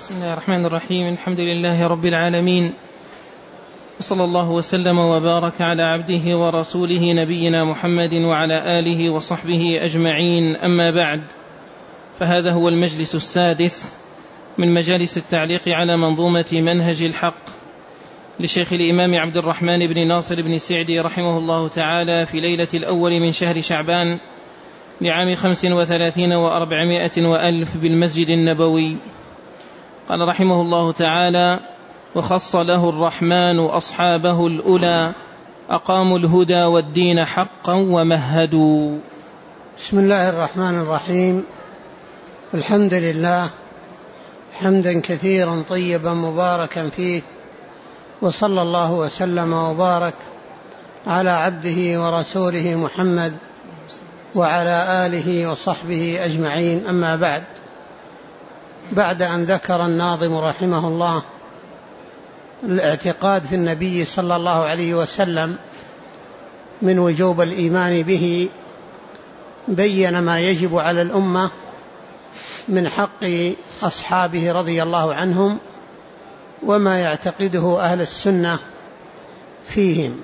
بسم الله الرحمن الرحيم. الحمد لله رب العالمين، وصلى الله وسلم وبارك على عبده ورسوله نبينا محمد وعلى آله وصحبه أجمعين. أما بعد، فهذا هو المجلس السادس من مجالس التعليق على منظومة منهج الحق لشيخ الإمام عبد الرحمن بن ناصر بن سعدي رحمه الله تعالى في ليلة الأول من شهر شعبان لعام 35 و400 وألف بالمسجد النبوي. قال رحمه الله تعالى: وخص له الرحمن أصحابه الأولى أقاموا الهدى والدين حقا ومهدوا. بسم الله الرحمن الرحيم. الحمد لله حمدا كثيرا طيبا مباركا فيه، وصلى الله وسلم وبارك على عبده ورسوله محمد وعلى آله وصحبه أجمعين. أما بعد أن ذكر الناظم رحمه الله الاعتقاد في النبي صلى الله عليه وسلم من وجوب الإيمان به، بين ما يجب على الأمة من حق أصحابه رضي الله عنهم وما يعتقده أهل السنة فيهم.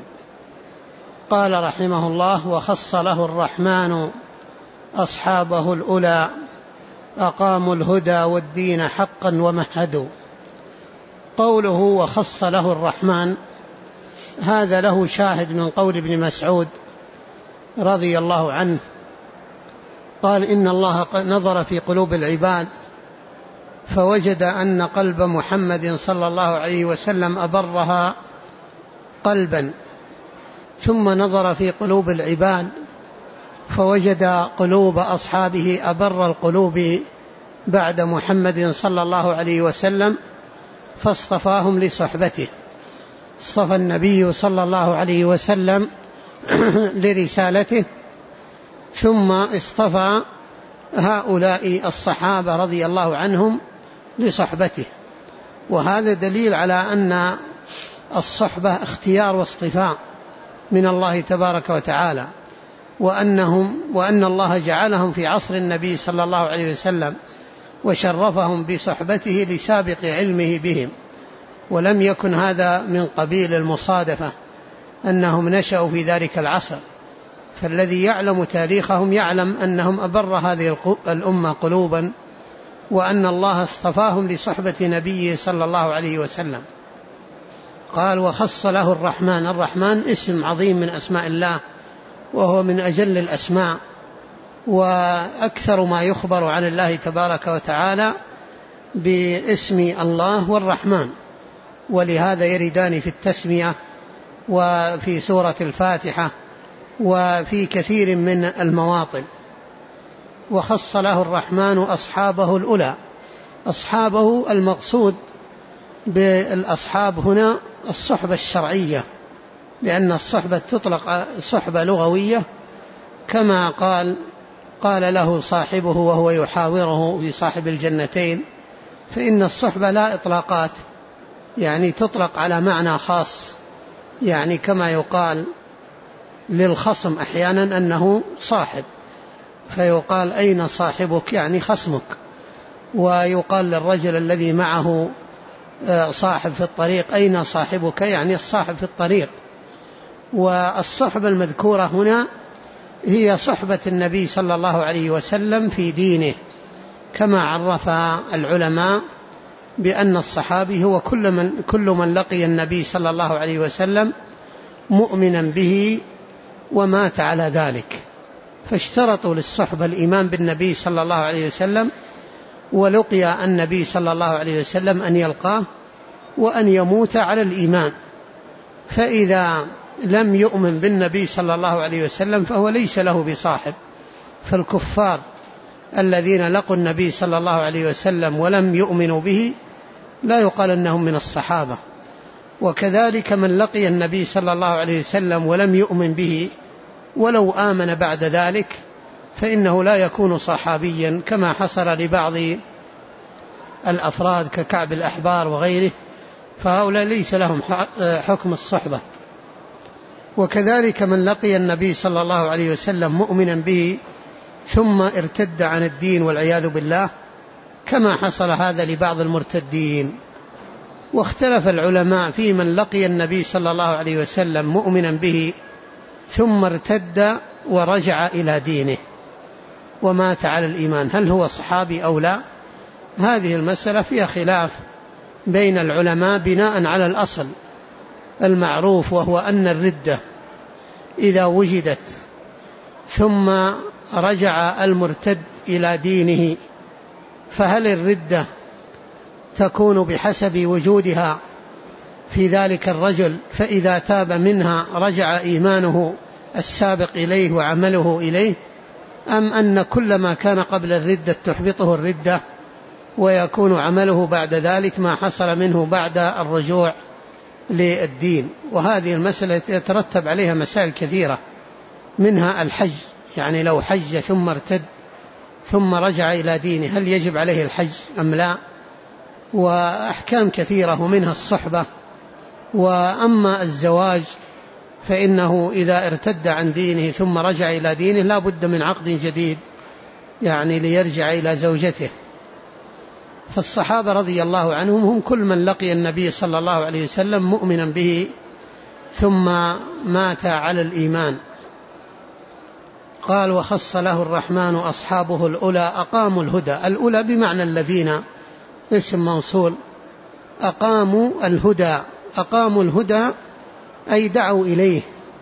قال رحمه الله: وخص له الرحمن أصحابه الأولى أقاموا الهدى والدين حقا ومهدوا. قوله وخص له الرحمن هذا له شاهد من قول ابن مسعود رضي الله عنه، قال: إن الله نظر في قلوب العباد فوجد أن قلب محمد صلى الله عليه وسلم أبرها قلبا، ثم نظر في قلوب العباد فوجد قلوب أصحابه أبر القلوب بعد محمد صلى الله عليه وسلم، فاصطفاهم لصحبته. اصطفى النبي صلى الله عليه وسلم لرسالته، ثم اصطفى هؤلاء الصحابة رضي الله عنهم لصحبته. وهذا دليل على أن الصحبة اختيار واصطفاء من الله تبارك وتعالى، وأن الله جعلهم في عصر النبي صلى الله عليه وسلم وشرفهم بصحبته لسابق علمه بهم، ولم يكن هذا من قبيل المصادفة أنهم نشأوا في ذلك العصر، فالذي يعلم تاريخهم يعلم أنهم أبر هذه الأمة قلوبا، وأن الله اصطفاهم لصحبة نبيه صلى الله عليه وسلم. قال: وخص له الرحمن. الرحمن اسم عظيم من أسماء الله، وهو من أجل الأسماء، وأكثر ما يخبر عن الله تبارك وتعالى باسم الله والرحمن، ولهذا يردان في التسمية وفي سورة الفاتحة وفي كثير من المواطن. وخص له الرحمن أصحابه الأولى. أصحابه المقصود بالأصحاب هنا الصحبة الشرعية، لأن الصحبة تطلق صحبة لغوية، كما قال له صاحبه وهو يحاوره في صاحب الجنتين، فإن الصحبة لا إطلاقات، يعني تطلق على معنى خاص، يعني كما يقال للخصم أحيانا أنه صاحب، فيقال أين صاحبك يعني خصمك، ويقال للرجل الذي معه صاحب في الطريق أين صاحبك يعني الصاحب في الطريق. والصحبة المذكورة هنا هي صحبة النبي صلى الله عليه وسلم في دينه، كما عرف العلماء بأن الصحابي هو كل من لقي النبي صلى الله عليه وسلم مؤمنا به ومات على ذلك، فاشترطوا للصحبة الإيمان بالنبي صلى الله عليه وسلم، ولقي النبي صلى الله عليه وسلم أن يلقاه وأن يموت على الإيمان. فإذا لم يؤمن بالنبي صلى الله عليه وسلم فهو ليس له بصاحب. فالكفار الذين لقوا النبي صلى الله عليه وسلم ولم يؤمنوا به لا يقال أنهم من الصحابة، وكذلك من لقي النبي صلى الله عليه وسلم ولم يؤمن به ولو آمن بعد ذلك فإنه لا يكون صحابيا، كما حصل لبعض الأفراد ككعب الأحبار وغيره، فهؤلاء ليس لهم حكم الصحبة. وكذلك من لقي النبي صلى الله عليه وسلم مؤمنا به ثم ارتد عن الدين والعياذ بالله كما حصل هذا لبعض المرتدين. واختلف العلماء في من لقي النبي صلى الله عليه وسلم مؤمنا به ثم ارتد ورجع إلى دينه ومات على الإيمان، هل هو صحابي أو لا؟ هذه المسألة فيها خلاف بين العلماء بناء على الأصل المعروف، وهو أن الردة إذا وجدت ثم رجع المرتد إلى دينه فهل الردة تكون بحسب وجودها في ذلك الرجل، فإذا تاب منها رجع إيمانه السابق إليه وعمله إليه، أم أن كل ما كان قبل الردة تحبطه الردة ويكون عمله بعد ذلك ما حصل منه بعد الرجوع للدين؟ وهذه المسألة يترتب عليها مسائل كثيرة، منها الحج، يعني لو حج ثم ارتد ثم رجع إلى دينه هل يجب عليه الحج أم لا؟ وأحكام كثيرة ومنها الصحبة. وأما الزواج فإنه إذا ارتد عن دينه ثم رجع إلى دينه لا بد من عقد جديد، يعني ليرجع إلى زوجته. فالصحابة رضي الله عنهم هم كل من لقي النبي صلى الله عليه وسلم مؤمنا به ثم مات على الإيمان. قال وخص له الرحمن أصحابه الأولى أقاموا الهدى. الأولى بمعنى الذين، اسم موصول، أقاموا الهدى. أقاموا الهدى أي دعوا إليه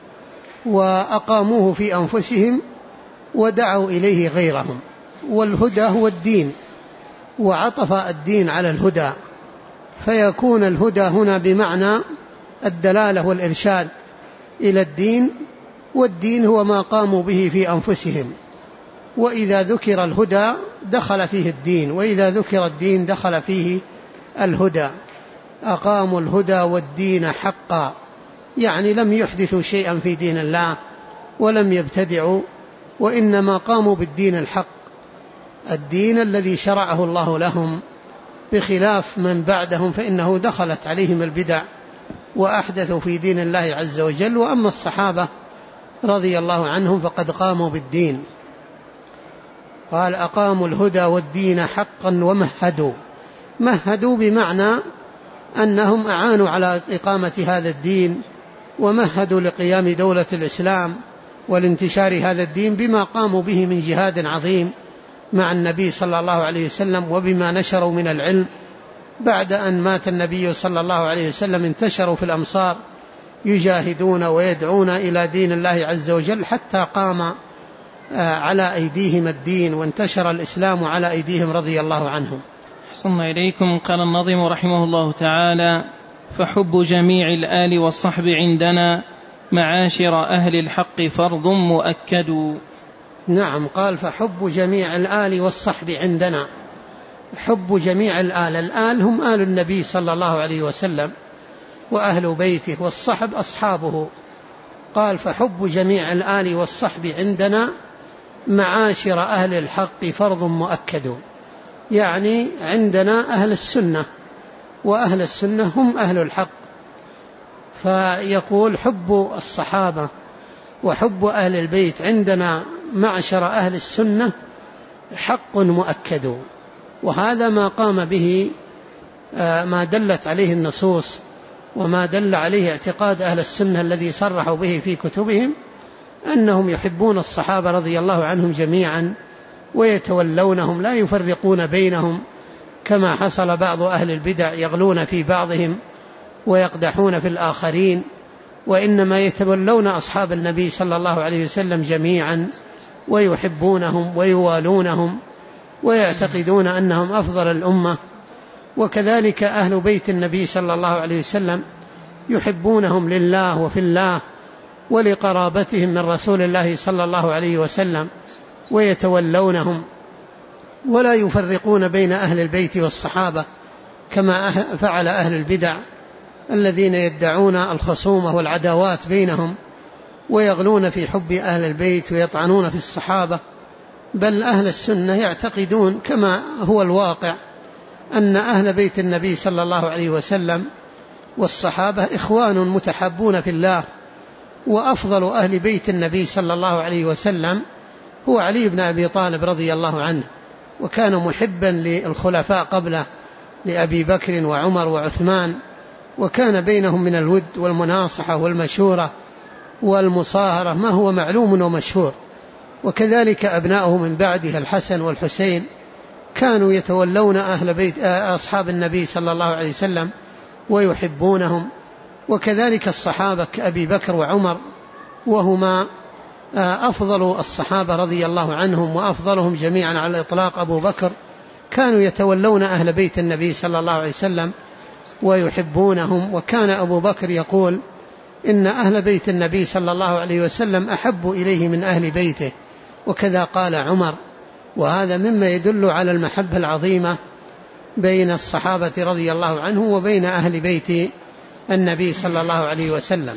وأقاموه في أنفسهم ودعوا إليه غيرهم. والهدى هو الدين، وعطف الدين على الهدى، فيكون الهدى هنا بمعنى الدلالة والإرشاد إلى الدين، والدين هو ما قاموا به في أنفسهم. وإذا ذكر الهدى دخل فيه الدين، وإذا ذكر الدين دخل فيه الهدى. أقاموا الهدى والدين حقا، يعني لم يحدثوا شيئا في دين الله ولم يبتدعوا، وإنما قاموا بالدين الحق، الدين الذي شرعه الله لهم، بخلاف من بعدهم فإنه دخلت عليهم البدع وأحدثوا في دين الله عز وجل. وأما الصحابة رضي الله عنهم فقد قاموا بالدين. قال أقاموا الهدى والدين حقا ومهدوا. مهدوا بمعنى أنهم أعانوا على إقامة هذا الدين، ومهدوا لقيام دولة الإسلام والانتشار هذا الدين بما قاموا به من جهاد عظيم مع النبي صلى الله عليه وسلم، وبما نشروا من العلم. بعد أن مات النبي صلى الله عليه وسلم انتشروا في الأمصار يجاهدون ويدعون إلى دين الله عز وجل حتى قام على أيديهم الدين وانتشر الإسلام على أيديهم رضي الله عنهم. أحسن إليكم. قال الناظم رحمه الله تعالى: فحب جميع الآل والصحب عندنا معاشر أهل الحق فرض مؤكد. نعم، قال فحب جميع الآل والصحب عندنا. حب جميع الآل، الآل هم آل النبي صلى الله عليه وسلم وأهل بيته، والصحب أصحابه. قال فحب جميع الآل والصحب عندنا معاشر أهل الحق فرض مؤكد، يعني عندنا أهل السنة، وأهل السنة هم أهل الحق. فيقول حب الصحابة وحب أهل البيت عندنا معشر أهل السنة حق مؤكد، وهذا ما قام به ما دلت عليه النصوص وما دل عليه اعتقاد أهل السنة الذي صرحوا به في كتبهم، أنهم يحبون الصحابة رضي الله عنهم جميعا ويتولونهم، لا يفرقون بينهم كما حصل بعض أهل البدع يغلون في بعضهم ويقدحون في الآخرين، وإنما يتولون أصحاب النبي صلى الله عليه وسلم جميعا ويحبونهم ويوالونهم ويعتقدون أنهم أفضل الأمة. وكذلك أهل بيت النبي صلى الله عليه وسلم يحبونهم لله وفي الله ولقرابتهم من رسول الله صلى الله عليه وسلم ويتولونهم، ولا يفرقون بين أهل البيت والصحابة كما فعل أهل البدع الذين يدعون الخصومة والعداوات بينهم ويغلون في حب أهل البيت ويطعنون في الصحابة. بل أهل السنة يعتقدون كما هو الواقع أن أهل بيت النبي صلى الله عليه وسلم والصحابة إخوان متحابون في الله، وأفضل أهل بيت النبي صلى الله عليه وسلم هو علي بن أبي طالب رضي الله عنه، وكان محبا للخلفاء قبله لأبي بكر وعمر وعثمان، وكان بينهم من الود والمناصحة والمشورة والمصاهرة ما هو معلوم ومشهور. وكذلك أبناؤه من بعده الحسن والحسين كانوا يتولون أهل بيت أصحاب النبي صلى الله عليه وسلم ويحبونهم، وكذلك الصحابة كأبي بكر وعمر، وهما أفضل الصحابة رضي الله عنهم، وأفضلهم جميعا على الإطلاق أبو بكر، كانوا يتولون أهل بيت النبي صلى الله عليه وسلم ويحبونهم. وكان أبو بكر يقول إن أهل بيت النبي صلى الله عليه وسلم أحب إليه من أهل بيته، وكذا قال عمر. وهذا مما يدل على المحبة العظيمة بين الصحابة رضي الله عنهم وبين أهل بيت النبي صلى الله عليه وسلم.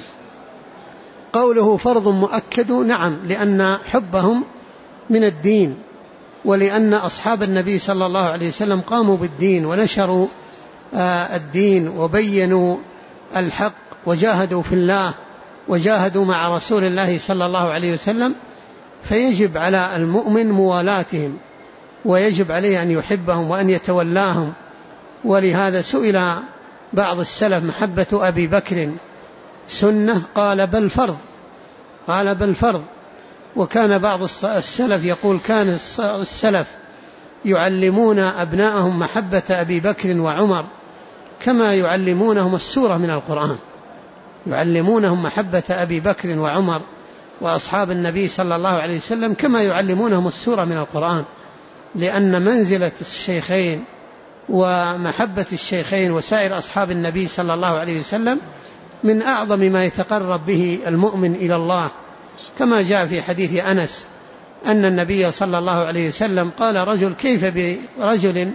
قوله فرض مؤكد، نعم، لأن حبهم من الدين، ولأن أصحاب النبي صلى الله عليه وسلم قاموا بالدين ونشروا الدين وبينوا الحق وجاهدوا في الله وجاهدوا مع رسول الله صلى الله عليه وسلم، فيجب على المؤمن موالاتهم، ويجب عليه أن يحبهم وأن يتولاهم. ولهذا سئل بعض السلف محبة أبي بكر سنة؟ قال بل فرض، قال بل فرض. وكان بعض السلف يقول كان السلف يعلمون أبناءهم محبة أبي بكر وعمر كما يعلمونهم السورة من القرآن، يعلمونهم محبة أبي بكر وعمر وأصحاب النبي صلى الله عليه وسلم كما يعلمونهم السورة من القرآن، لأن منزلة الشيخين ومحبة الشيخين وسائر أصحاب النبي صلى الله عليه وسلم من أعظم ما يتقرب به المؤمن إلى الله، كما جاء في حديث أنس أن النبي صلى الله عليه وسلم قال رجل كيف برجل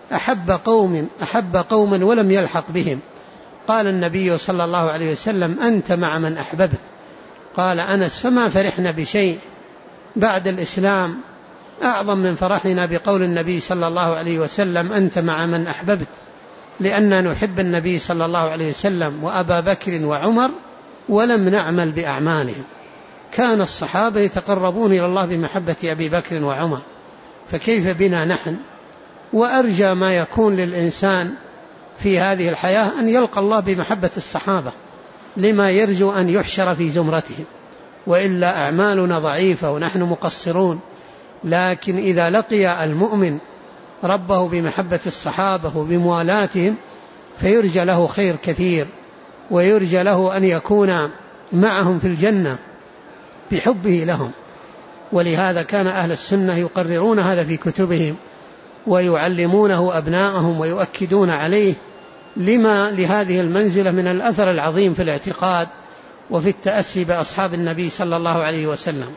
أحب قوما ولم يلحق بهم؟ قال النبي صلى الله عليه وسلم أنت مع من أحببت. قال أنس فما فرحنا بشيء بعد الإسلام أعظم من فرحنا بقول النبي صلى الله عليه وسلم أنت مع من أحببت، لأننا نحب النبي صلى الله عليه وسلم وأبا بكر وعمر ولم نعمل بأعمالهم. كان الصحابة يتقربون إلى الله بمحبة أبي بكر وعمر، فكيف بنا نحن؟ وأرجى ما يكون للإنسان في هذه الحياة أن يلقى الله بمحبة الصحابة، لما يرجو أن يحشر في زمرتهم، وإلا أعمالنا ضعيفة ونحن مقصرون. لكن إذا لقي المؤمن ربه بمحبة الصحابة وبموالاتهم فيرجى له خير كثير، ويرجى له أن يكون معهم في الجنة بحبه لهم. ولهذا كان أهل السنة يقررون هذا في كتبهم ويعلمونه أبناءهم ويؤكدون عليه، لما لهذه المنزلة من الأثر العظيم في الاعتقاد وفي التأسي بأصحاب النبي صلى الله عليه وسلم.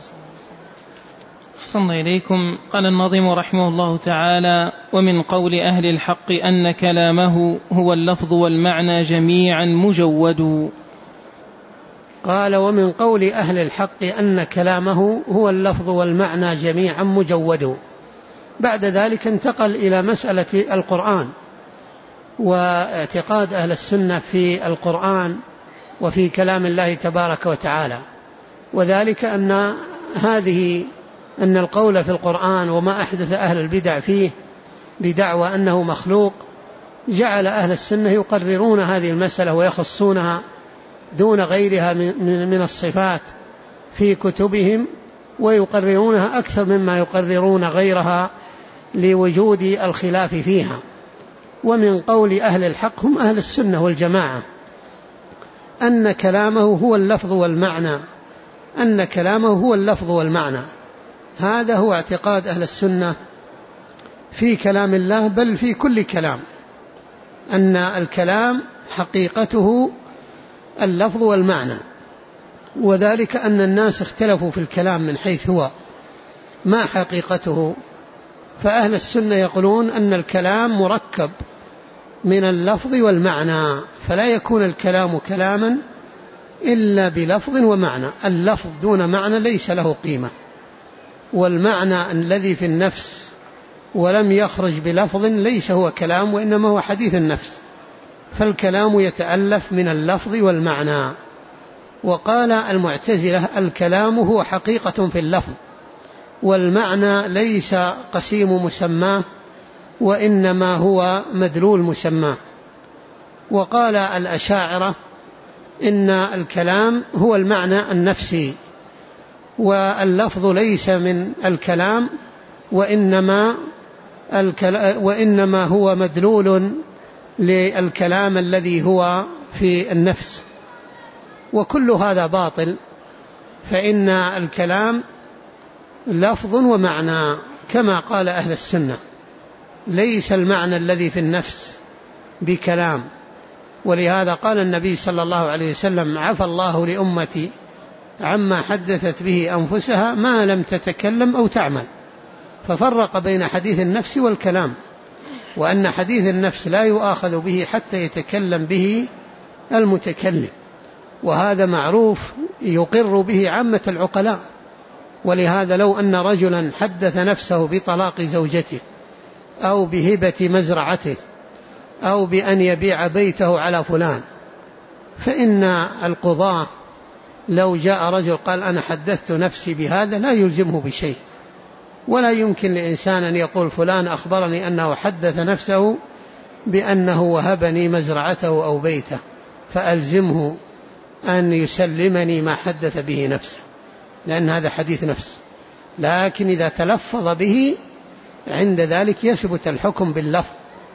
أحسن إليكم. قال الناظم رحمه الله تعالى: ومن قول أهل الحق أن كلامه هو اللفظ والمعنى جميعا مجود. قال ومن قول أهل الحق أن كلامه هو اللفظ والمعنى جميعا مجود. بعد ذلك انتقل إلى مسألة القرآن واعتقاد أهل السنة في القرآن وفي كلام الله تبارك وتعالى، وذلك أن القول في القرآن وما أحدث أهل البدع فيه بدعوى أنه مخلوق جعل أهل السنة يقررون هذه المسألة ويخصونها دون غيرها من الصفات في كتبهم، ويقررونها أكثر مما يقررون غيرها لوجود الخلاف فيها. ومن قول أهل الحق هم أهل السنة والجماعة أن كلامه هو اللفظ والمعنى، أن كلامه هو اللفظ والمعنى. هذا هو اعتقاد أهل السنة في كلام الله، بل في كل كلام، أن الكلام حقيقته اللفظ والمعنى. وذلك أن الناس اختلفوا في الكلام من حيث هو ما حقيقته، فأهل السنة يقولون أن الكلام مركب من اللفظ والمعنى، فلا يكون الكلام كلاما إلا بلفظ ومعنى. اللفظ دون معنى ليس له قيمة، والمعنى الذي في النفس ولم يخرج بلفظ ليس هو كلام وإنما هو حديث النفس، فالكلام يتألف من اللفظ والمعنى. وقال المعتزلة الكلام هو حقيقة في اللفظ، والمعنى ليس قسيم مسماه وإنما هو مدلول مسماه. وقال الأشاعرة إن الكلام هو المعنى النفسي، واللفظ ليس من الكلام وإنما هو مدلول للكلام الذي هو في النفس، وكل هذا باطل، فإن الكلام لفظ ومعنى كما قال أهل السنة، ليس المعنى الذي في النفس بكلام. ولهذا قال النبي صلى الله عليه وسلم: عفى الله لأمتي عما حدثت به أنفسها ما لم تتكلم أو تعمل. ففرق بين حديث النفس والكلام، وأن حديث النفس لا يؤاخذ به حتى يتكلم به المتكلم، وهذا معروف يقر به عامة العقلاء. ولهذا لو أن رجلا حدث نفسه بطلاق زوجته أو بهبة مزرعته أو بأن يبيع بيته على فلان، فإن القضاة لو جاء رجل قال أنا حدثت نفسي بهذا لا يلزمه بشيء، ولا يمكن لإنسان أن يقول فلان أخبرني أنه حدث نفسه بأنه وهبني مزرعته أو بيته فألزمه أن يسلمني ما حدث به نفسه، لأن هذا حديث نفس. لكن إذا تلفظ به عند ذلك يثبت الحكم باللفظ.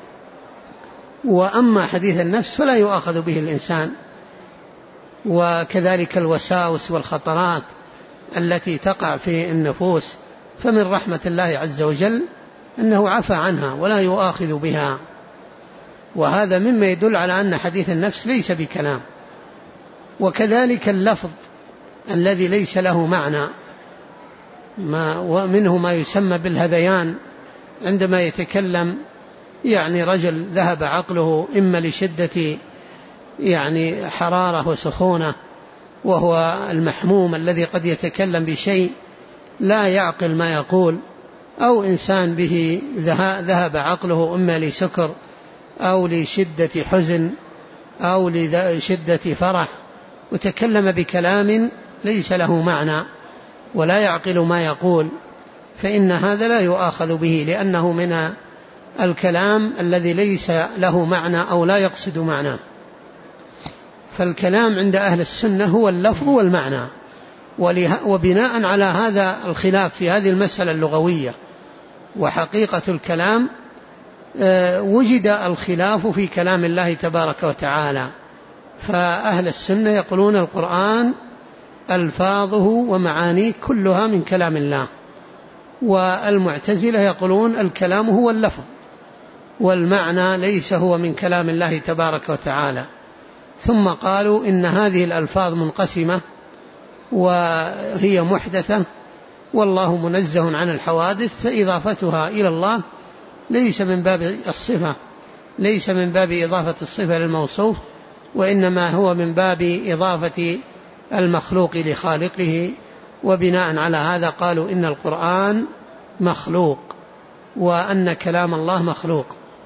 وأما حديث النفس فلا يؤاخذ به الإنسان. وكذلك الوساوس والخطرات التي تقع في النفوس، فمن رحمة الله عز وجل أنه عفى عنها ولا يؤاخذ بها. وهذا مما يدل على أن حديث النفس ليس بكلام. وكذلك اللفظ الذي ليس له معنى، ومنه ما يسمى بالهذيان، عندما يتكلم يعني رجل ذهب عقله إما لشدة يعني حرارة وسخونة، وهو المحموم الذي قد يتكلم بشيء لا يعقل ما يقول، أو إنسان به ذهب عقله إما لسكر أو لشدة حزن أو لشدة فرح، وتكلم بكلام ليس له معنى ولا يعقل ما يقول، فإن هذا لا يؤاخذ به، لأنه من الكلام الذي ليس له معنى أو لا يقصد معنى. فالكلام عند أهل السنة هو اللفظ والمعنى. وبناء على هذا الخلاف في هذه المسألة اللغوية وحقيقة الكلام، وجد الخلاف في كلام الله تبارك وتعالى. فأهل السنة يقولون القرآن ألفاظه ومعانيه كلها من كلام الله، والمعتزلة يقولون الكلام هو اللفظ والمعنى ليس هو من كلام الله تبارك وتعالى. ثم قالوا إن هذه الألفاظ منقسمة وهي محدثة، والله منزه عن الحوادث، فإضافتها إلى الله ليس من باب الصفة، ليس من باب إضافة الصفة للموصوف، وإنما هو من باب إضافة المخلوق لخالقه. وبناء على هذا قالوا إن القرآن مخلوق وأن كلام الله مخلوق.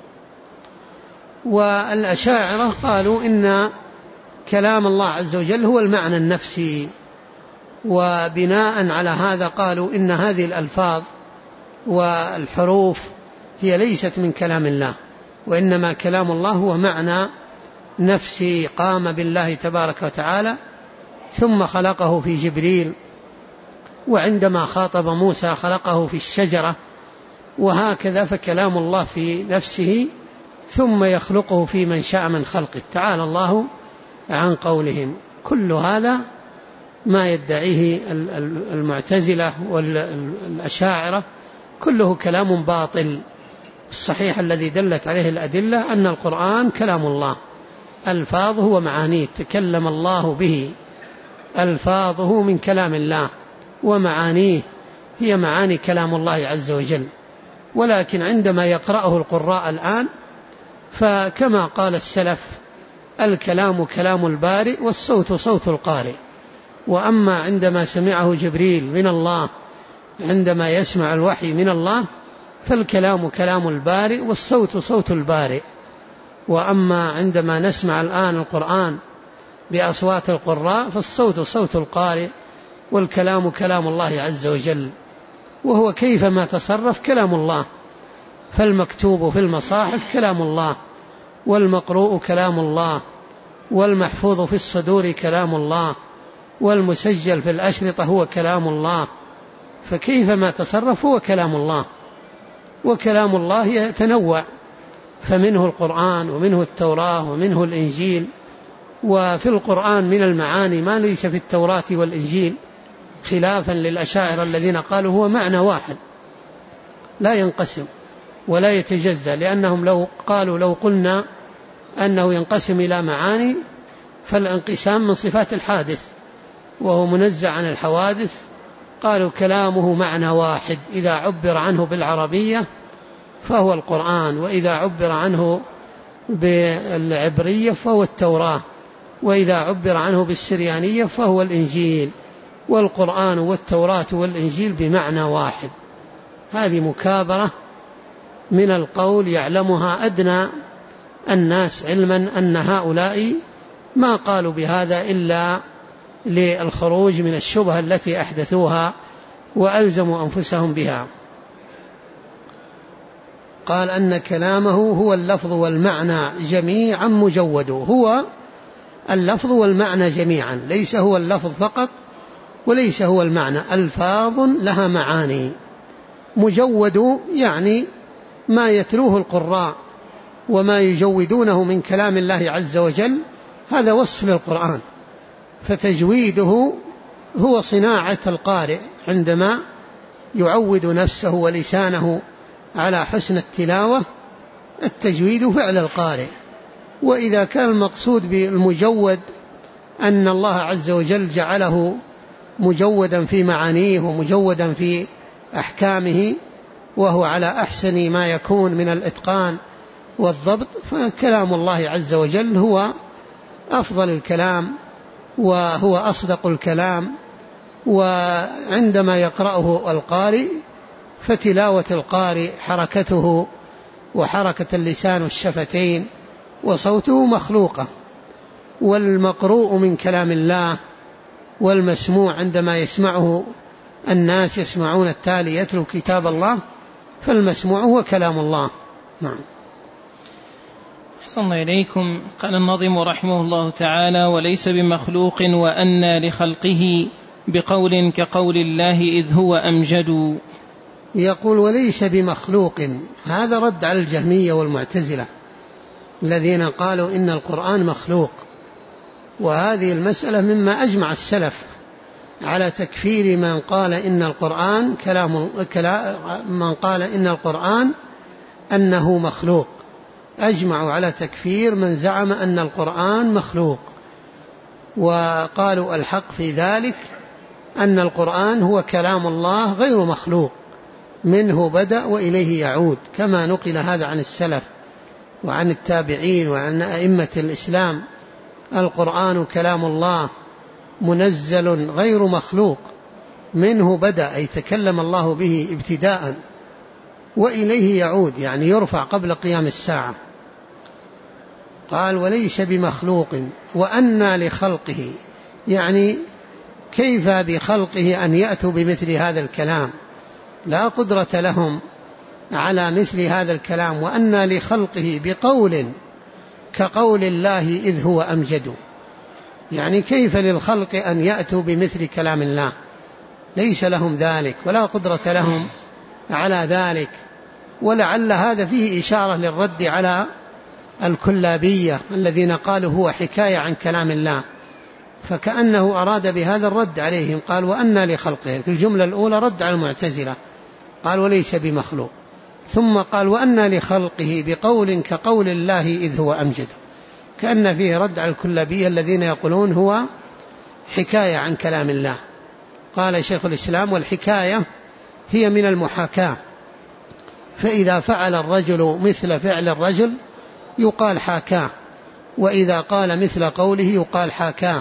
والأشاعرة قالوا إن كلام الله عز وجل هو المعنى النفسي، وبناء على هذا قالوا إن هذه الألفاظ والحروف هي ليست من كلام الله، وإنما كلام الله هو معنى نفسي قام بالله تبارك وتعالى، ثم خلقه في جبريل، وعندما خاطب موسى خلقه في الشجرة، وهكذا فكلام الله في نفسه ثم يخلقه في من شاء من خلقه، تعالى الله عن قولهم. كل هذا ما يدعيه المعتزلة والأشاعرة كله كلام باطل. الصحيح الذي دلت عليه الأدلة أن القرآن كلام الله، ألفاظه ومعانيه، تكلم الله به، ألفاظه من كلام الله، ومعانيه هي معاني كلام الله عز وجل. ولكن عندما يقرأه القراء الآن فكما قال السلف: الكلام كلام البارئ والصوت صوت القارئ. وأما عندما سمعه جبريل من الله، عندما يسمع الوحي من الله، فالكلام كلام البارئ والصوت صوت البارئ. وأما عندما نسمع الآن القرآن بأصوات القراء فالصوت صوت القارئ والكلام كلام الله عز وجل. وهو كيفما تصرف كلام الله، فالمكتوب في المصاحف كلام الله، والمقروء كلام الله، والمحفوظ في الصدور كلام الله، والمسجل في الأشرطة هو كلام الله، فكيفما تصرف هو كلام الله. وكلام الله يتنوع، فمنه القرآن ومنه التوراة ومنه الإنجيل، وفي القرآن من المعاني ما ليس في التوراة والإنجيل، خلافا للأشاعرة الذين قالوا هو معنى واحد لا ينقسم ولا يتجزأ، لأنهم لو قلنا أنه ينقسم إلى معاني فالانقسام من صفات الحادث وهو منزع عن الحوادث. قالوا كلامه معنى واحد، إذا عبر عنه بالعربية فهو القرآن، وإذا عبر عنه بالعبرية فهو التوراة، وإذا عبر عنه بالسريانية فهو الإنجيل، والقرآن والتوراة والإنجيل بمعنى واحد. هذه مكابرة من القول يعلمها أدنى الناس علما أن هؤلاء ما قالوا بهذا إلا للخروج من الشبهة التي أحدثوها وألزموا أنفسهم بها. قال أن كلامه هو اللفظ والمعنى جميعا مجود، هو اللفظ والمعنى جميعا، ليس هو اللفظ فقط وليس هو المعنى، ألفاظ لها معاني. مجود يعني ما يتلوه القراء وما يجودونه من كلام الله عز وجل، هذا وصف للقرآن، فتجويده هو صناعة القارئ عندما يعود نفسه ولسانه على حسن التلاوة، التجويد فعل القارئ. وإذا كان المقصود بالمجود أن الله عز وجل جعله مجودا في معانيه ومجودا في أحكامه وهو على أحسن ما يكون من الإتقان والضبط، فكلام الله عز وجل هو أفضل الكلام وهو أصدق الكلام. وعندما يقرأه القارئ فتلاوة القارئ حركته وحركة اللسان والشفتين وصوته مخلوقة، والمقروء من كلام الله والمسموع عندما يسمعه الناس يسمعون التالي يتلو كتاب الله، فالمسموع هو كلام الله. نعم. أحسن الله إليكم. قال الناظم رحمه الله تعالى: وليس بمخلوق وأنى لخلقه بقول كقول الله إذ هو أمجد. يقول وليس بمخلوق، هذا رد على الجهمية والمعتزلة الذين قالوا إن القرآن مخلوق، وهذه المسألة مما أجمع السلف على تكفير من قال إن القرآن من قال إن القرآن أنه مخلوق، أجمعوا على تكفير من زعم أن القرآن مخلوق، وقالوا الحق في ذلك أن القرآن هو كلام الله غير مخلوق، منه بدأ وإليه يعود، كما نقل هذا عن السلف وعن التابعين وعن أئمة الإسلام. القرآن كلام الله منزل غير مخلوق، منه بدأ أي تكلم الله به ابتداء، وإليه يعود يعني يرفع قبل قيام الساعة. قال وليس بمخلوق وأنى لخلقه، يعني كيف بخلقه أن يأتوا بمثل هذا الكلام، لا قدرة لهم على مثل هذا الكلام. وأنى لخلقه بقول كقول الله إذ هو أمجد، يعني كيف للخلق أن يأتوا بمثل كلام الله، ليس لهم ذلك ولا قدرة لهم على ذلك. ولعل هذا فيه إشارة للرد على الكلابية الذين قالوا هو حكاية عن كلام الله، فكأنه أراد بهذا الرد عليهم. قال وأنى لخلقه، في الجملة الأولى رد على المعتزلة قال وليس بمخلوق، ثم قال وأنى لخلقه بقول كقول الله إذ هو أمجد، كأن فيه رد على الكلابية الذين يقولون هو حكاية عن كلام الله. قال شيخ الإسلام والحكاية هي من المحاكاة، فإذا فعل الرجل مثل فعل الرجل يقال حاكاه، وإذا قال مثل قوله يقال حاكاه.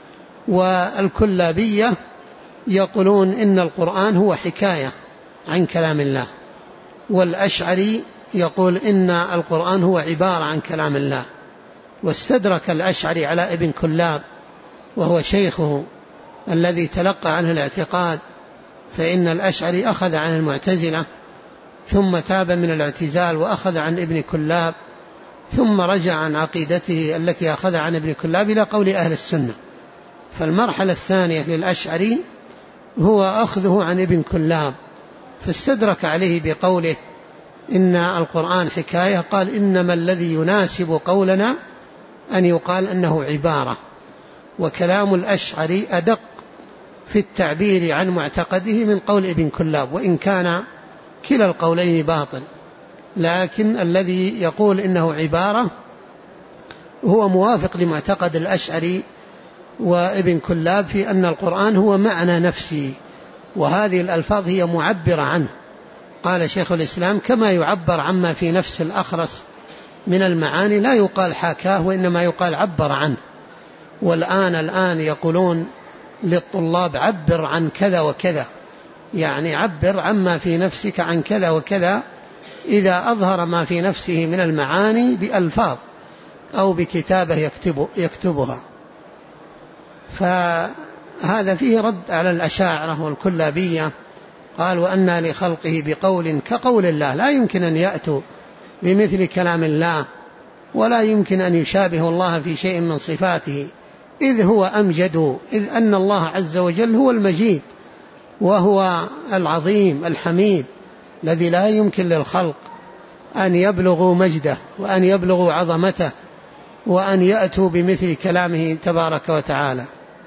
والكلابية يقولون إن القرآن هو حكاية عن كلام الله، والأشعري يقول إن القرآن هو عبارة عن كلام الله. واستدرك الأشعري على ابن كلاب وهو شيخه الذي تلقى عنه الاعتقاد، فإن الأشعري أخذ عن المعتزلة ثم تاب من الاعتزال وأخذ عن ابن كلاب ثم رجع عن عقيدته التي أخذ عن ابن كلاب إلى قول أهل السنة. فالمرحلة الثانية للأشعري هو أخذه عن ابن كلاب، فاستدرك عليه بقوله إن القرآن حكاية، قال إنما الذي يناسب قولنا أن يقال أنه عبارة، وكلام الأشعري أدق في التعبير عن معتقده من قول ابن كلاب، وإن كان كلا القولين باطل، لكن الذي يقول إنه عبارة هو موافق لمعتقد الأشعري وابن كلاب في أن القرآن هو معنى نفسي، وهذه الألفاظ هي معبرة عنه. قال شيخ الإسلام كما يعبر عما في نفس الأخرس من المعاني لا يقال حكاه وإنما يقال عبر عنه. والآن يقولون للطلاب عبر عن كذا وكذا، يعني عبر عما في نفسك عن كذا وكذا، إذا أظهر ما في نفسه من المعاني بألفاظ أو بكتابة يكتبها. فهذا فيه رد على الأشاعرة والكلابية، قال وأنى لخلقه بقول كقول الله، لا يمكن أن يأتوا بمثل كلام الله، ولا يمكن أن يشابه الله في شيء من صفاته، إذ هو أمجد، إذ أن الله عز وجل هو المجيد وهو العظيم الحميد الذي لا يمكن للخلق أن يبلغوا مجده وأن يبلغوا عظمته وأن يأتوا بمثل كلامه تبارك وتعالى.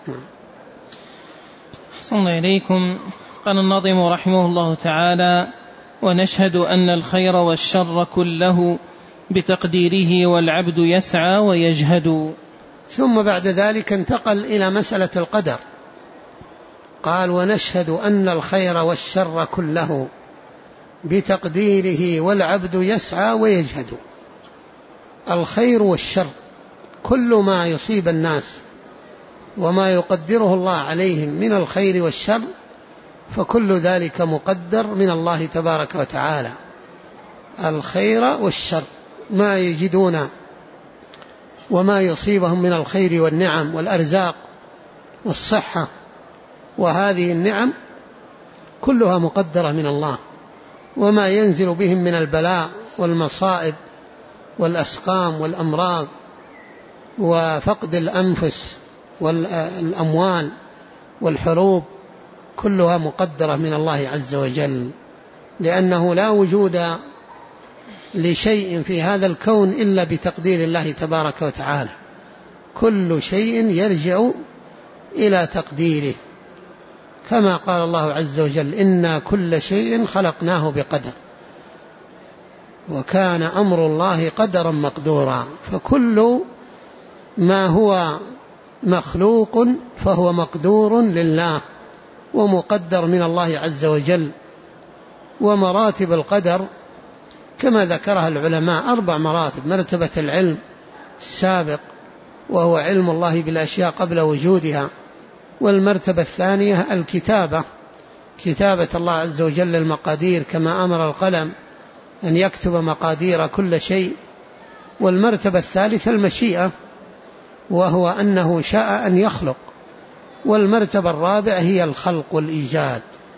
صلى إليكم. قال الناظم رحمه الله تعالى: ونشهد أن الخير والشر كله بتقديره والعبد يسعى ويجهد. ثم بعد ذلك انتقل إلى مسألة القدر، قال ونشهد أن الخير والشر كله بتقديره والعبد يسعى ويجهد. الخير والشر كل ما يصيب الناس وما يقدره الله عليهم من الخير والشر فكل ذلك مقدر من الله تبارك وتعالى. الخير والشر ما يجدون وما يصيبهم من الخير والنعم والأرزاق والصحة، وهذه النعم كلها مقدرة من الله، وما ينزل بهم من البلاء والمصائب والأسقام والأمراض وفقد الأنفس والأموال والحروب كلها مقدرة من الله عز وجل، لأنه لا وجود لشيء في هذا الكون إلا بتقدير الله تبارك وتعالى، كل شيء يرجع إلى تقديره، كما قال الله عز وجل إنا كل شيء خلقناه بقدر وكان أمر الله قدرا مقدورا. فكل ما هو مخلوق فهو مقدور لله ومقدر من الله عز وجل. ومراتب القدر كما ذكرها العلماء 4 مراتب: مرتبة العلم السابق وهو علم الله بالأشياء قبل وجودها، والمرتبة الثانية الكتابة، كتابة الله عز وجل المقادير كما أمر القلم أن يكتب مقادير كل شيء، والمرتبة الثالثة المشيئة وهو أنه شاء أن يخلق، والمرتبة الرابعة هي الخلق والإيجاد.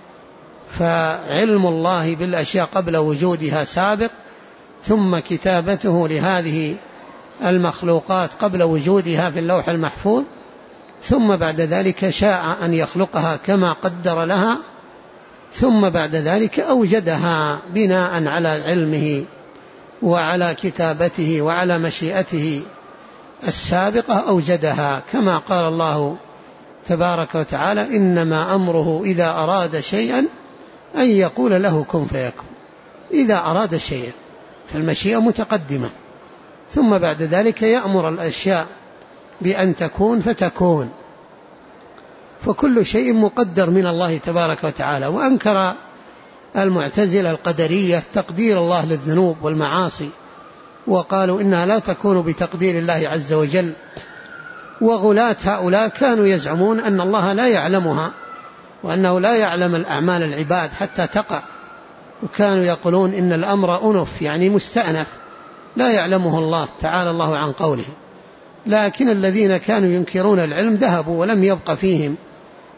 فعلم الله بالأشياء قبل وجودها سابق، ثم كتابته لهذه المخلوقات قبل وجودها في اللوح المحفوظ، ثم بعد ذلك شاء أن يخلقها كما قدر لها، ثم بعد ذلك أوجدها بناء على علمه وعلى كتابته وعلى مشيئته السابقة، أوجدها كما قال الله تبارك وتعالى إنما أمره إذا أراد شيئا أن يقول له كن فيكون. إذا أراد شيئا فالمشيئة متقدمة، ثم بعد ذلك يأمر الأشياء بأن تكون فتكون، فكل شيء مقدر من الله تبارك وتعالى. وأنكر المعتزلة القدرية تقدير الله للذنوب والمعاصي، وقالوا إنها لا تكون بتقدير الله عز وجل. وغلاة هؤلاء كانوا يزعمون أن الله لا يعلمها، وأنه لا يعلم الأعمال العباد حتى تقع، وكانوا يقولون إن الأمر أنف يعني مستأنف لا يعلمه الله تعالى الله عن قوله. لكن الذين كانوا ينكرون العلم ذهبوا ولم يبق فيهم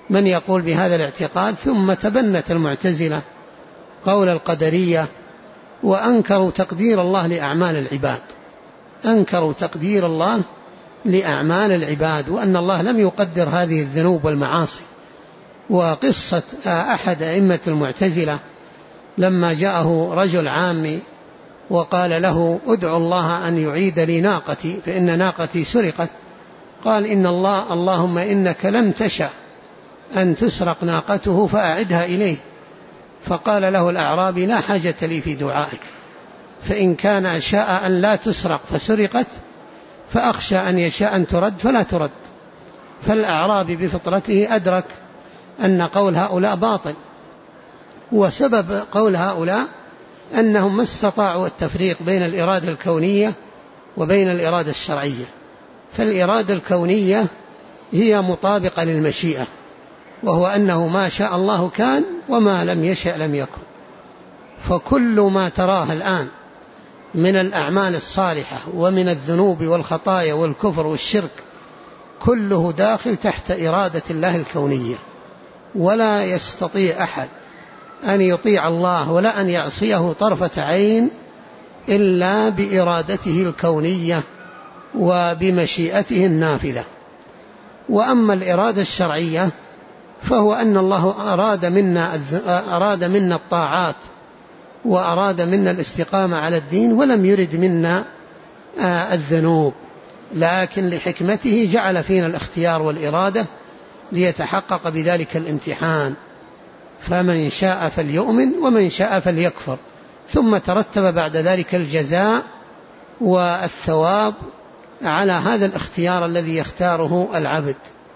من يقول بهذا الاعتقاد. ثم تبنت المعتزلة قول القدرية وأنكروا تقدير الله لأعمال العباد، أنكروا تقدير الله لأعمال العباد، وأن الله لم يقدر هذه الذنوب والمعاصي. وقصة أحد أئمة المعتزلة لما جاءه رجل عامي وقال له ادعو الله أن يعيد لي ناقتي فإن ناقتي سرقت، قال اللهم إنك لم تشأ أن تسرق ناقته فأعدها إليه. فقال له الأعرابي لا حاجة لي في دعائك، فإن كان شاء أن لا تسرق فسرقت فأخشى أن يشاء أن ترد فلا ترد. فالأعرابي بفطرته أدرك أن قول هؤلاء باطل، وسبب قول هؤلاء أنهم ما استطاعوا التفريق بين الإرادة الكونية وبين الإرادة الشرعية. فالإرادة الكونية هي مطابقة للمشيئة، وهو أنه ما شاء الله كان وما لم يشأ لم يكن. فكل ما تراه الآن من الأعمال الصالحة ومن الذنوب والخطايا والكفر والشرك كله داخل تحت إرادة الله الكونية، ولا يستطيع أحد أن يطيع الله ولا أن يعصيه طرفة عين إلا بإرادته الكونية وبمشيئته النافذة. وأما الإرادة الشرعية فهو أن الله أراد منا الطاعات وأراد منا الاستقامة على الدين ولم يرد منا الذنوب، لكن لحكمته جعل فينا الاختيار والإرادة ليتحقق بذلك الامتحان. فمن شاء فليؤمن ومن شاء فليكفر، ثم ترتب بعد ذلك الجزاء والثواب على هذا الاختيار الذي يختاره العبد.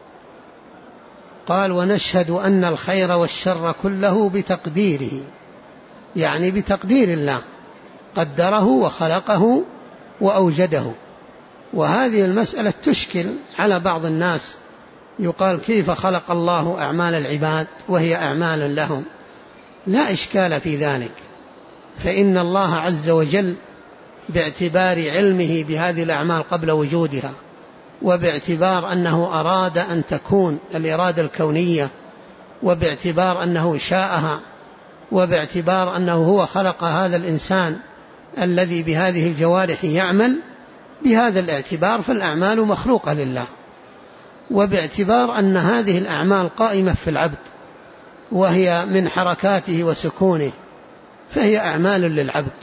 قال ونشهد أن الخير والشر كله بتقديره، يعني بتقدير الله، قدره وخلقه وأوجده. وهذه المسألة تشكل على بعض الناس، يقال كيف خلق الله أعمال العباد وهي أعمال لهم؟ لا إشكال في ذلك، فإن الله عز وجل باعتبار علمه بهذه الأعمال قبل وجودها، وباعتبار أنه أراد أن تكون الإرادة الكونية، وباعتبار أنه شاءها، وباعتبار أنه هو خلق هذا الإنسان الذي بهذه الجوارح يعمل، بهذا الاعتبار فالأعمال مخلوقة لله. وباعتبار أن هذه الأعمال قائمة في العبد وهي من حركاته وسكونه فهي أعمال للعبد،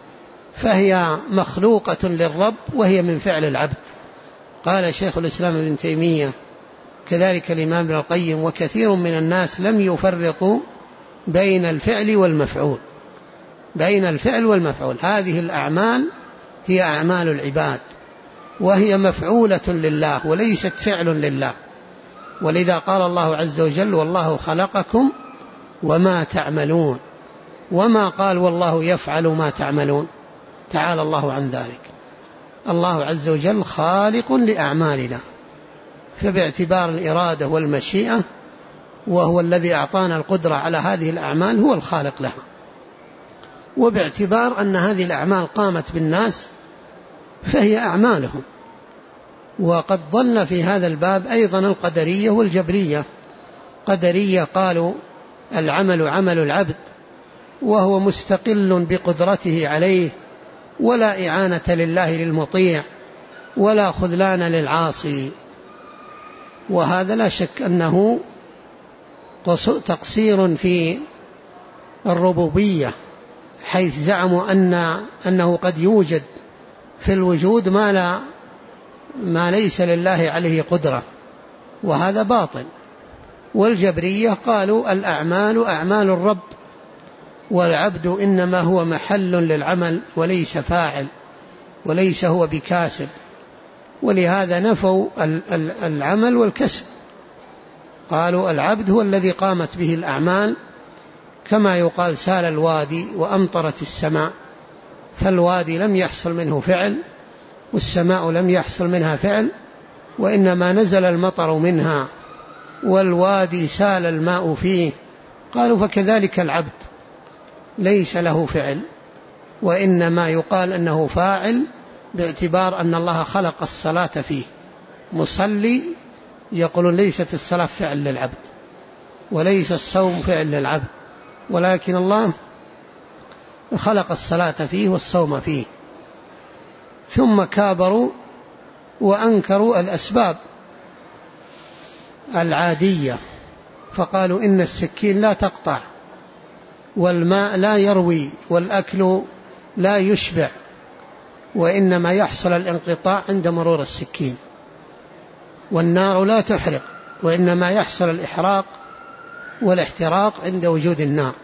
فهي مخلوقة للرب وهي من فعل العبد. قال شيخ الإسلام ابن تيمية كذلك الإمام ابن القيم وكثير من الناس لم يفرقوا بين الفعل والمفعول، بين الفعل والمفعول. هذه الأعمال هي أعمال العباد وهي مفعولة لله وليست فعل لله، ولذا قال الله عز وجل والله خلقكم وما تعملون، وما قال والله يفعل ما تعملون، تعالى الله عن ذلك. الله عز وجل خالق لأعمالنا، فباعتبار الإرادة والمشيئة وهو الذي أعطانا القدرة على هذه الأعمال هو الخالق لها، وباعتبار أن هذه الأعمال قامت بالناس فهي أعمالهم. وقد ضل في هذا الباب أيضا القدرية والجبرية. قدرية قالوا العمل عمل العبد وهو مستقل بقدرته عليه، ولا إعانة لله للمطيع ولا خذلان للعاصي. وهذا لا شك أنه تقصير في الربوبية، حيث زعموا أنه قد يوجد في الوجود ما ليس لله عليه قدرة، وهذا باطل. والجبرية قالوا الأعمال أعمال الرب، والعبد إنما هو محل للعمل وليس فاعل، وليس هو بكاسب، ولهذا نفوا العمل والكسب. قالوا العبد هو الذي قامت به الأعمال، كما يقال سال الوادي وأمطرت السماء، فالوادي لم يحصل منه فعل والسماء لم يحصل منها فعل، وإنما نزل المطر منها والوادي سال الماء فيه. قالوا فكذلك العبد ليس له فعل، وإنما يقال أنه فاعل باعتبار أن الله خلق الصلاة فيه. مصلي يقولون ليست الصلاة فعل للعبد، وليس الصوم فعل للعبد، ولكن الله خلق الصلاة فيه والصوم فيه. ثم كابروا وأنكروا الأسباب العادية، فقالوا إن السكين لا تقطع، والماء لا يروي، والأكل لا يشبع، وإنما يحصل الانقطاع عند مرور السكين، والنار لا تحرق، وإنما يحصل الإحراق والاحتراق عند وجود النار.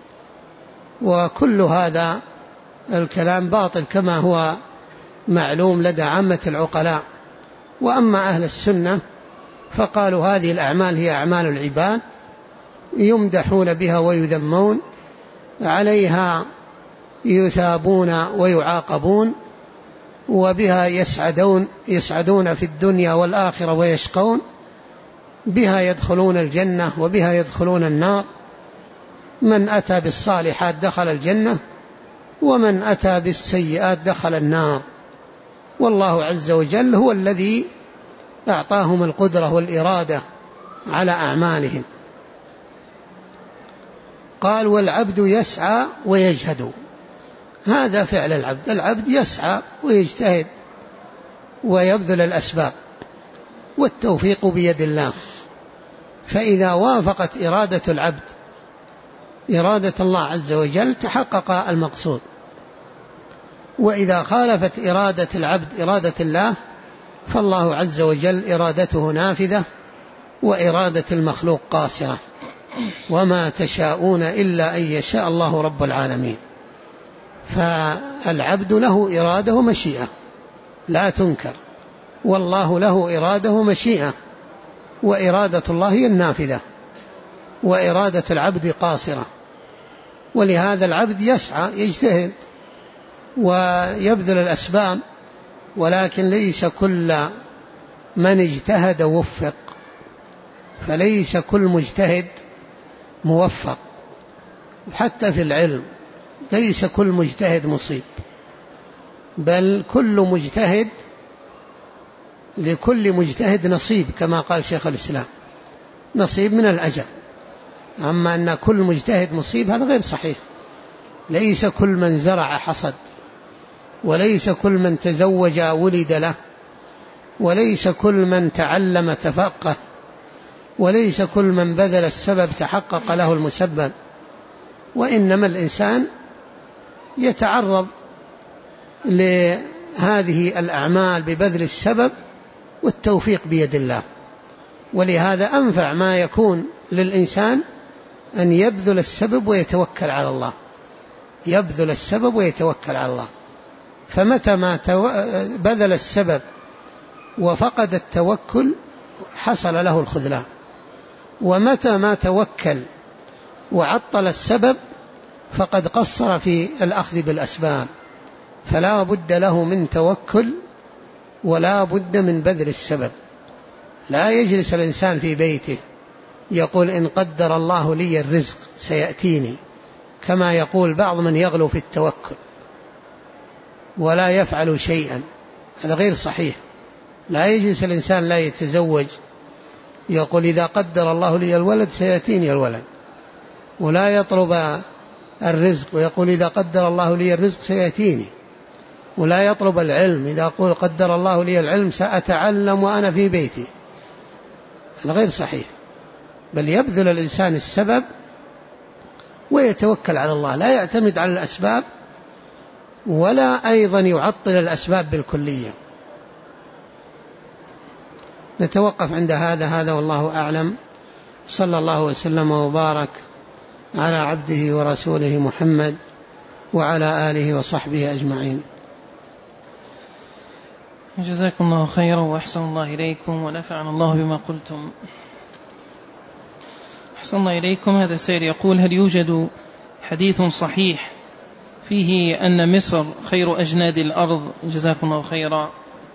وكل هذا الكلام باطل كما هو معلوم لدى عامة العقلاء. وأما أهل السنة فقالوا هذه الأعمال هي أعمال العباد يمدحون بها ويذمون عليها، يثابون ويعاقبون، وبها يسعدون في الدنيا والآخرة ويشقون، بها يدخلون الجنة وبها يدخلون النار. من أتى بالصالحات دخل الجنة، ومن أتى بالسيئات دخل النار. والله عز وجل هو الذي أعطاهم القدرة والإرادة على أعمالهم. قال والعبد يسعى ويجهد، هذا فعل العبد. العبد يسعى ويجتهد ويبذل الأسباب، والتوفيق بيد الله. فإذا وافقت إرادة العبد إرادة الله عز وجل تحقق المقصود، وإذا خالفت إرادة العبد إرادة الله فالله عز وجل إرادته نافذة، وإرادة المخلوق قاصرة. وما تشاءون إلا أن يشاء الله رب العالمين. فالعبد له إرادة ومشيئة لا تنكر، والله له إرادة ومشيئة، وإرادة الله هي النافذة، وإرادة العبد قاصرة. ولهذا العبد يسعى يجتهد ويبذل الأسباب، ولكن ليس كل من اجتهد وفق، فليس كل مجتهد موفق. حتى في العلم ليس كل مجتهد مصيب، بل كل مجتهد لكل مجتهد نصيب، كما قال شيخ الإسلام، نصيب من الأجر. أما أن كل مجتهد مصيب هذا غير صحيح. ليس كل من زرع حصد، وليس كل من تزوج ولد له، وليس كل من تعلم تفقه، وليس كل من بذل السبب تحقق له المسبب. وإنما الإنسان يتعرض لهذه الأعمال ببذل السبب، والتوفيق بيد الله. ولهذا أنفع ما يكون للإنسان أن يبذل السبب ويتوكل على الله، يبذل السبب ويتوكل على الله. فمتى ما بذل السبب وفقد التوكل حصل له الخذلان، ومتى ما توكل وعطل السبب فقد قصر في الأخذ بالأسباب. فلا بد له من توكل، ولا بد من بذل السبب. لا يجلس الإنسان في بيته يقول إن قدر الله لي الرزق سيأتيني، كما يقول بعض من يغلو في التوكل ولا يفعل شيئا. هذا غير صحيح. لا يجلس الإنسان لا يتزوج يقول إذا قدر الله لي الولد سيأتيني الولد، ولا يطلب الرزق ويقول إذا قدر الله لي الرزق سيأتيني، ولا يطلب العلم إذا قل قدر الله لي العلم سأتعلم وأنا في بيتي. هذا غير صحيح. بل يبذل الإنسان السبب ويتوكل على الله، لا يعتمد على الأسباب، ولا أيضا يعطل الأسباب بالكلية. نتوقف عند هذا والله أعلم. صلى الله وسلم وبارك على عبده ورسوله محمد وعلى آله وصحبه أجمعين. جزاكم الله خيرا وأحسن الله إليكم ونفعنا الله بما قلتم. أحسن الله إليكم. هذا السائل يقول هل يوجد حديث صحيح فيه أن مصر خير أجناد الأرض؟ جزاكم الله خيرا.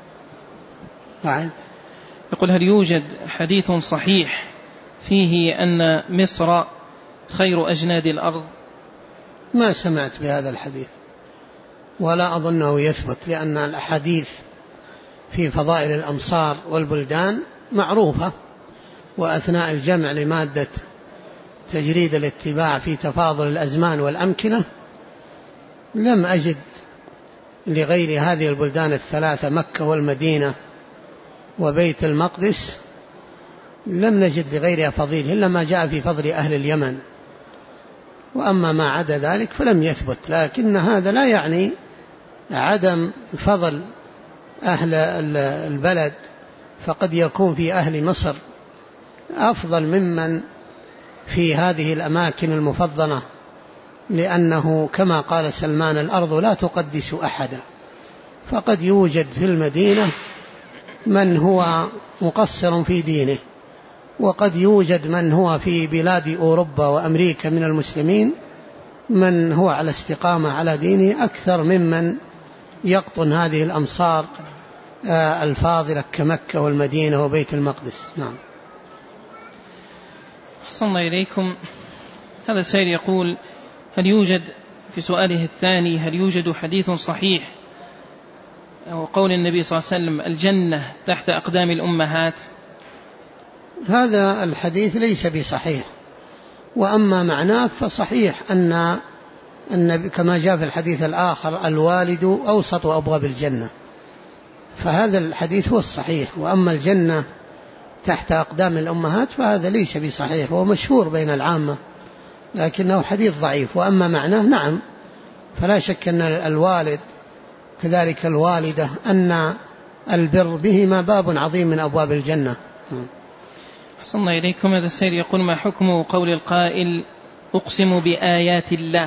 يقول هل يوجد حديث صحيح فيه أن مصر خير أجناد الأرض؟ ما سمعت بهذا الحديث ولا أظنه يثبت، لأن الأحاديث في فضائل الأمصار والبلدان معروفة، وأثناء الجمع لمادة تجريد الاتباع في تفاضل الأزمان والأمكنة، لم أجد لغير هذه البلدان الثلاثة مكة والمدينة وبيت المقدس، لم نجد لغيرها فضيل إلا ما جاء في فضل أهل اليمن، وأما ما عدا ذلك فلم يثبت. لكن هذا لا يعني عدم فضل أهل البلد، فقد يكون في أهل مصر أفضل ممن في هذه الأماكن المفضلة، لأنه كما قال سلمان: الأرض لا تقدس أحدا. فقد يوجد في المدينة من هو مقصر في دينه، وقد يوجد من هو في بلاد أوروبا وأمريكا من المسلمين من هو على استقامة على دينه أكثر ممن يقطن هذه الأمصار الفاضلة كمكة والمدينة وبيت المقدس. نعم. أحسن إليكم. هذا السائل يقول: هل يوجد في سؤاله الثاني هل يوجد حديث صحيح وقول النبي صلى الله عليه وسلم: الجنة تحت أقدام الأمهات؟ هذا الحديث ليس بصحيح، وأما معناه فصحيح أن كما جاء في الحديث الآخر: الوالد أوسط أبواب الجنة، فهذا الحديث هو الصحيح. وأما الجنة تحت أقدام الأمهات فهذا ليس بصحيح، هو مشهور بين العامة لكنه حديث ضعيف. وأما معناه نعم، فلا شك أن الوالد كذلك الوالدة أن البر بهما باب عظيم من أبواب الجنة. أحسن إليكم. هذا السائل يقول: ما حكم قول القائل: أقسم بآيات الله؟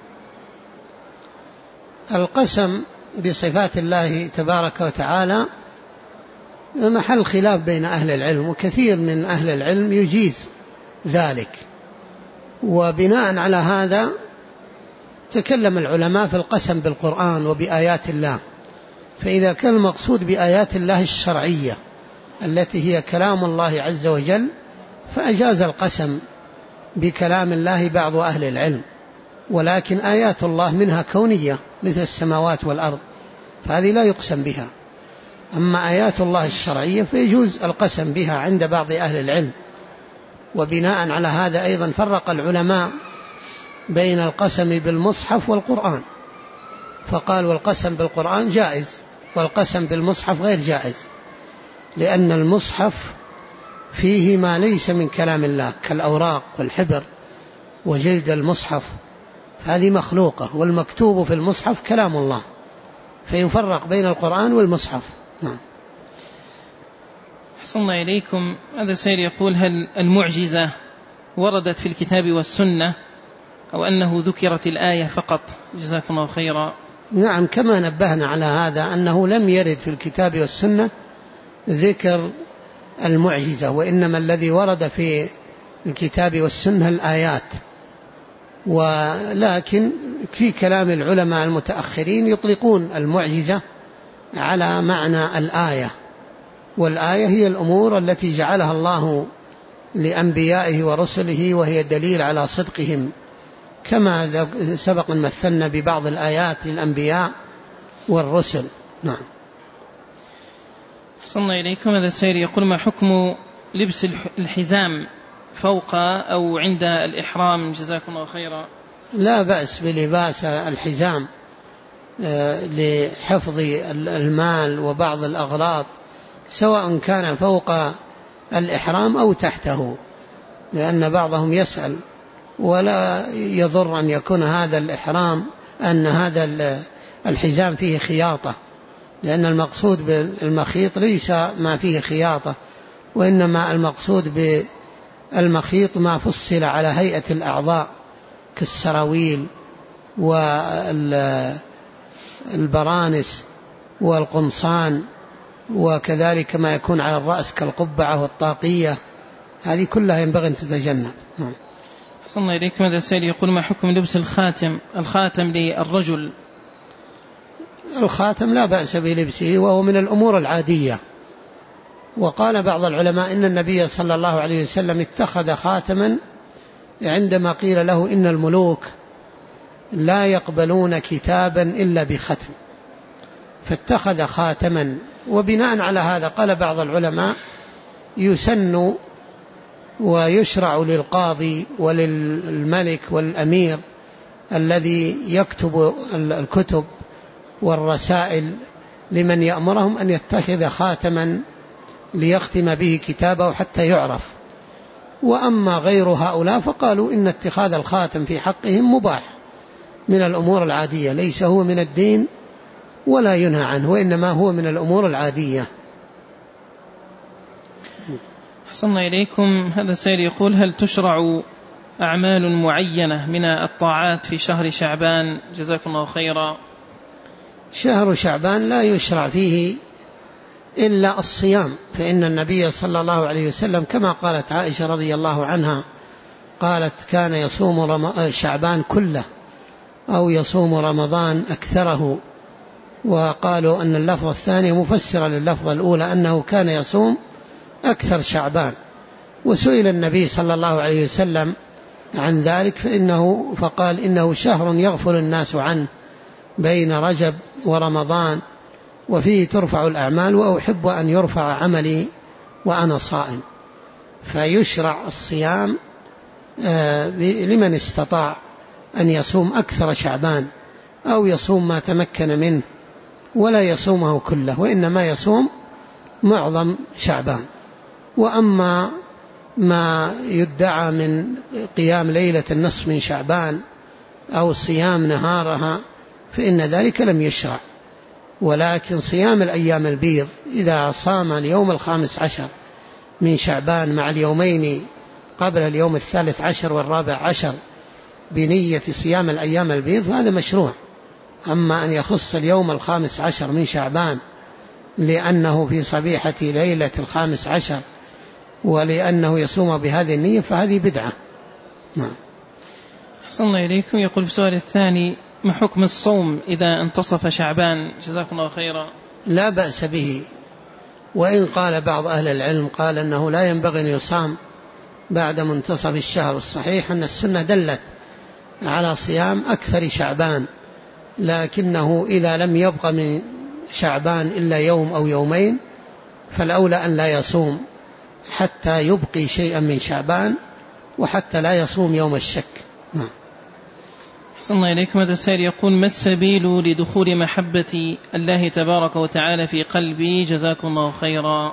القسم بصفات الله تبارك وتعالى محل خلاف بين أهل العلم، وكثير من أهل العلم يجيز ذلك، وبناء على هذا تكلم العلماء في القسم بالقرآن وبآيات الله. فإذا كان المقصود بآيات الله الشرعية التي هي كلام الله عز وجل فأجاز القسم بكلام الله بعض أهل العلم، ولكن آيات الله منها كونية مثل السماوات والأرض، فهذه لا يقسم بها. أما آيات الله الشرعية فيجوز القسم بها عند بعض أهل العلم. وبناء على هذا أيضا فرق العلماء بين القسم بالمصحف والقرآن، فقال: والقسم بالقرآن جائز، والقسم بالمصحف غير جائز، لأن المصحف فيه ما ليس من كلام الله كالأوراق والحبر وجلد المصحف، هذه مخلوقة، والمكتوب في المصحف كلام الله، فيفرق بين القرآن والمصحف. نعم. أحسن إليكم. هذا السائل يقول: هل المعجزة وردت في الكتاب والسنة أو أنه ذكرت الآية فقط؟ جزاكم الله خيرا. نعم، كما نبهنا على هذا أنه لم يرد في الكتاب والسنة ذكر المعجزة، وإنما الذي ورد في الكتاب والسنة الآيات. ولكن في كلام العلماء المتأخرين يطلقون المعجزة على معنى الآية، والآية هي الأمور التي جعلها الله لأنبيائه ورسله، وهي دليل على صدقهم، كما سبق مثلنا ببعض الآيات للأنبياء والرسل. نعم. أحسن إليكم. هذا السائل يقول: ما حكم لبس الحزام فوق أو عند الإحرام؟ جزاكم الله خيرا. لا بأس بلباس الحزام لحفظ المال وبعض الأغراض، سواء كان فوق الإحرام أو تحته، لأن بعضهم يسأل، ولا يضر أن يكون هذا الإحرام أن هذا الحزام فيه خياطة، لأن المقصود بالمخيط ليس ما فيه خياطة، وإنما المقصود بالمخيط ما فصل على هيئة الأعضاء كالسراويل والبرانس والقمصان، وكذلك ما يكون على الرأس كالقبعة والطاقية، هذه كلها ينبغي أن تتجنب. صلى الله عليكم. هذا السائل يقول: ما حكم لبس الخاتم للرجل؟ الخاتم لا بأس بلبسه، وهو من الأمور العادية. وقال بعض العلماء إن النبي صلى الله عليه وسلم اتخذ خاتما عندما قيل له إن الملوك لا يقبلون كتابا إلا بختم، فاتخذ خاتما. وبناء على هذا قال بعض العلماء: يسن ويشرع للقاضي وللملك والأمير الذي يكتب الكتب والرسائل لمن يأمرهم أن يتخذ خاتما ليختم به كتابه حتى يعرف. وأما غير هؤلاء فقالوا إن اتخاذ الخاتم في حقهم مباح من الأمور العادية، ليس هو من الدين ولا ينهى عنه، وإنما هو من الأمور العادية. حصلنا إليكم. هذا السائل يقول: هل تشرع أعمال معينة من الطاعات في شهر شعبان؟ جزاكم الله خيرا. شهر شعبان لا يشرع فيه إلا الصيام، فإن النبي صلى الله عليه وسلم كما قالت عائشة رضي الله عنها قالت: كان يصوم شعبان كله أو يصوم رمضان أكثره. وقالوا أن اللفظ الثاني مفسر لللفظ الأولى أنه كان يصوم أكثر شعبان. وسئل النبي صلى الله عليه وسلم عن ذلك فقال: إنه شهر يغفل الناس عنه بين رجب ورمضان، وفيه ترفع الأعمال، وأحب أن يرفع عملي وأنا صائم. فيشرع الصيام لمن استطاع أن يصوم أكثر شعبان أو يصوم ما تمكن منه، ولا يصومه كله، وإنما يصوم معظم شعبان. وأما ما يدعى من قيام ليلة النصف من شعبان أو صيام نهارها فإن ذلك لم يشرع. ولكن صيام الأيام البيض إذا صام اليوم 15 من شعبان مع اليومين قبل اليوم 13 و14 بنية صيام الأيام البيض فهذا مشروع. أما أن يخص اليوم 15 من شعبان لأنه في صبيحة ليلة 15 ولأنه يصوم بهذه النية فهذه بدعة. نعم. حصلنا إليكم. يقول في السؤال الثاني: ما حكم الصوم إذا انتصف شعبان؟ جزاكم الله خيرا. لا بأس به، وإن قال بعض أهل العلم قال أنه لا ينبغي أن يصام بعد منتصف الشهر. الصحيح أن السنة دلت على صيام أكثر شعبان، لكنه إذا لم يبق من شعبان إلا يوم أو يومين فالأولى أن لا يصوم حتى يبقي شيئا من شعبان، وحتى لا يصوم يوم الشك. نعم. صلى إليكم. هذا السائل يقول: ما السبيل لدخول محبة الله تبارك وتعالى في قلبي؟ جزاكم الله خيرا.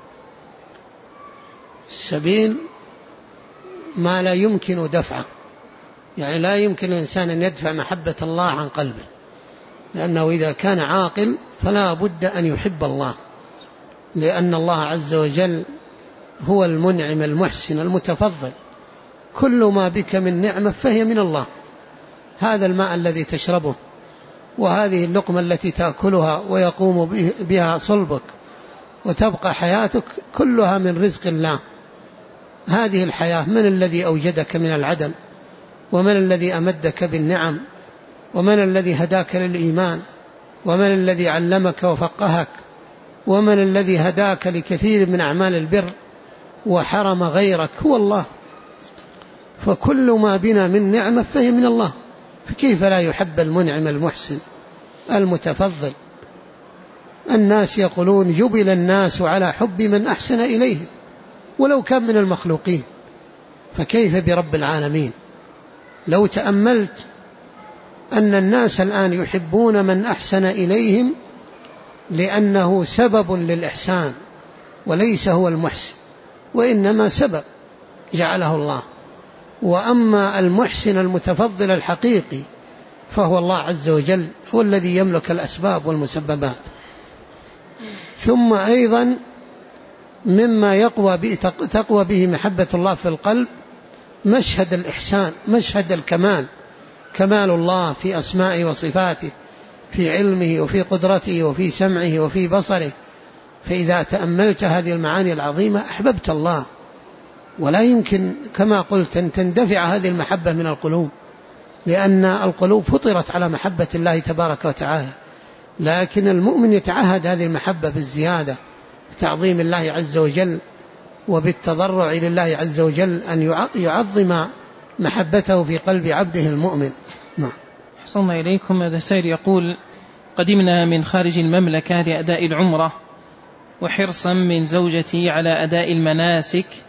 السبيل ما لا يمكن دفعه، يعني لا يمكن الإنسان أن يدفع محبة الله عن قلبه، لأنه إذا كان عاقل فلا بد أن يحب الله، لأن الله عز وجل هو المنعم المحسن المتفضل. كل ما بك من نعمة فهي من الله. هذا الماء الذي تشربه، وهذه اللقمة التي تأكلها ويقوم بها صلبك وتبقى حياتك، كلها من رزق الله. هذه الحياة من الذي أوجدك من العدم، ومن الذي أمدك بالنعم، ومن الذي هداك للإيمان، ومن الذي علمك وفقهك، ومن الذي هداك لكثير من أعمال البر وحرم غيرك؟ هو الله. فكل ما بنا من نعمة فهي من الله، فكيف لا يحب المنعم المحسن المتفضل؟ الناس يقولون: جبل الناس على حب من أحسن إليهم ولو كان من المخلوقين، فكيف برب العالمين؟ لو تأملت أن الناس الآن يحبون من أحسن إليهم لأنه سبب للإحسان وليس هو المحسن، وإنما سبب جعله الله. وأما المحسن المتفضل الحقيقي فهو الله عز وجل، هو الذي يملك الأسباب والمسببات. ثم أيضا مما تقوى به محبة الله في القلب مشهد الإحسان، مشهد الكمال، كمال الله في أسمائه وصفاته، في علمه وفي قدرته وفي سمعه وفي بصره. فإذا تأملت هذه المعاني العظيمة أحببت الله، ولا يمكن كما قلت أن تندفع هذه المحبة من القلوب، لأن القلوب فطرت على محبة الله تبارك وتعالى. لكن المؤمن يتعهد هذه المحبة بالزيادة، بتعظيم الله عز وجل وبالتضرع لله عز وجل، أن يعظم محبته في قلب عبده المؤمن. نعم. حصلنا إليكم. هذا سائل يقول: قدمنا من خارج المملكة لأداء العمرة، وحرصا من زوجتي على أداء المناسك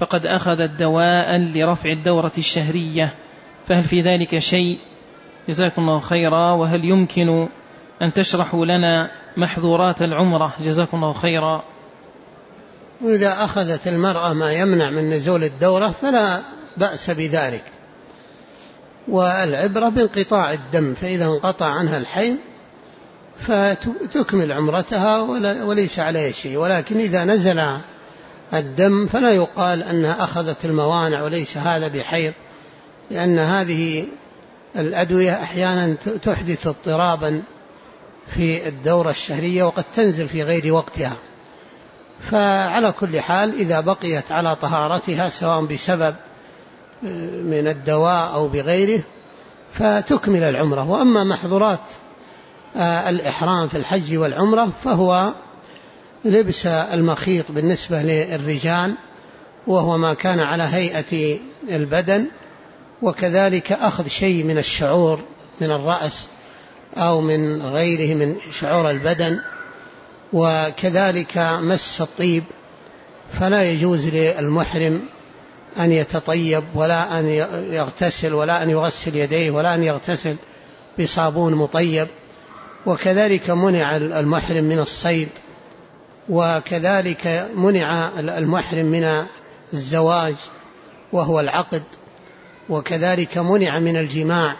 فقد أخذت دواء لرفع الدورة الشهرية، فهل في ذلك شيء؟ جزاكم الله خيرا. وهل يمكن أن تشرحوا لنا محظورات العمرة؟ جزاكم الله خيرا. وإذا أخذت المرأة ما يمنع من نزول الدورة فلا بأس بذلك، والعبرة بانقطاع الدم، فإذا انقطع عنها الحيض فتكمل عمرتها وليس عليها شيء. ولكن إذا نزل الدم فلا يقال أنها أخذت الموانع وليس هذا بحيض، لأن هذه الأدوية أحيانا تحدث اضطرابا في الدورة الشهرية وقد تنزل في غير وقتها. فعلى كل حال إذا بقيت على طهارتها سواء بسبب من الدواء أو بغيره فتكمل العمرة. وأما محظورات الإحرام في الحج والعمرة فهو لبس المخيط بالنسبة للرجال، وهو ما كان على هيئة البدن، وكذلك أخذ شيء من الشعور من الرأس أو من غيره من شعور البدن، وكذلك مس الطيب، فلا يجوز للمحرم أن يتطيب ولا أن يغتسل ولا أن يغسل يديه ولا أن يغتسل بصابون مطيب. وكذلك منع المحرم من الصيد، وكذلك منع المحرم من الزواج وهو العقد، وكذلك منع من الجماع،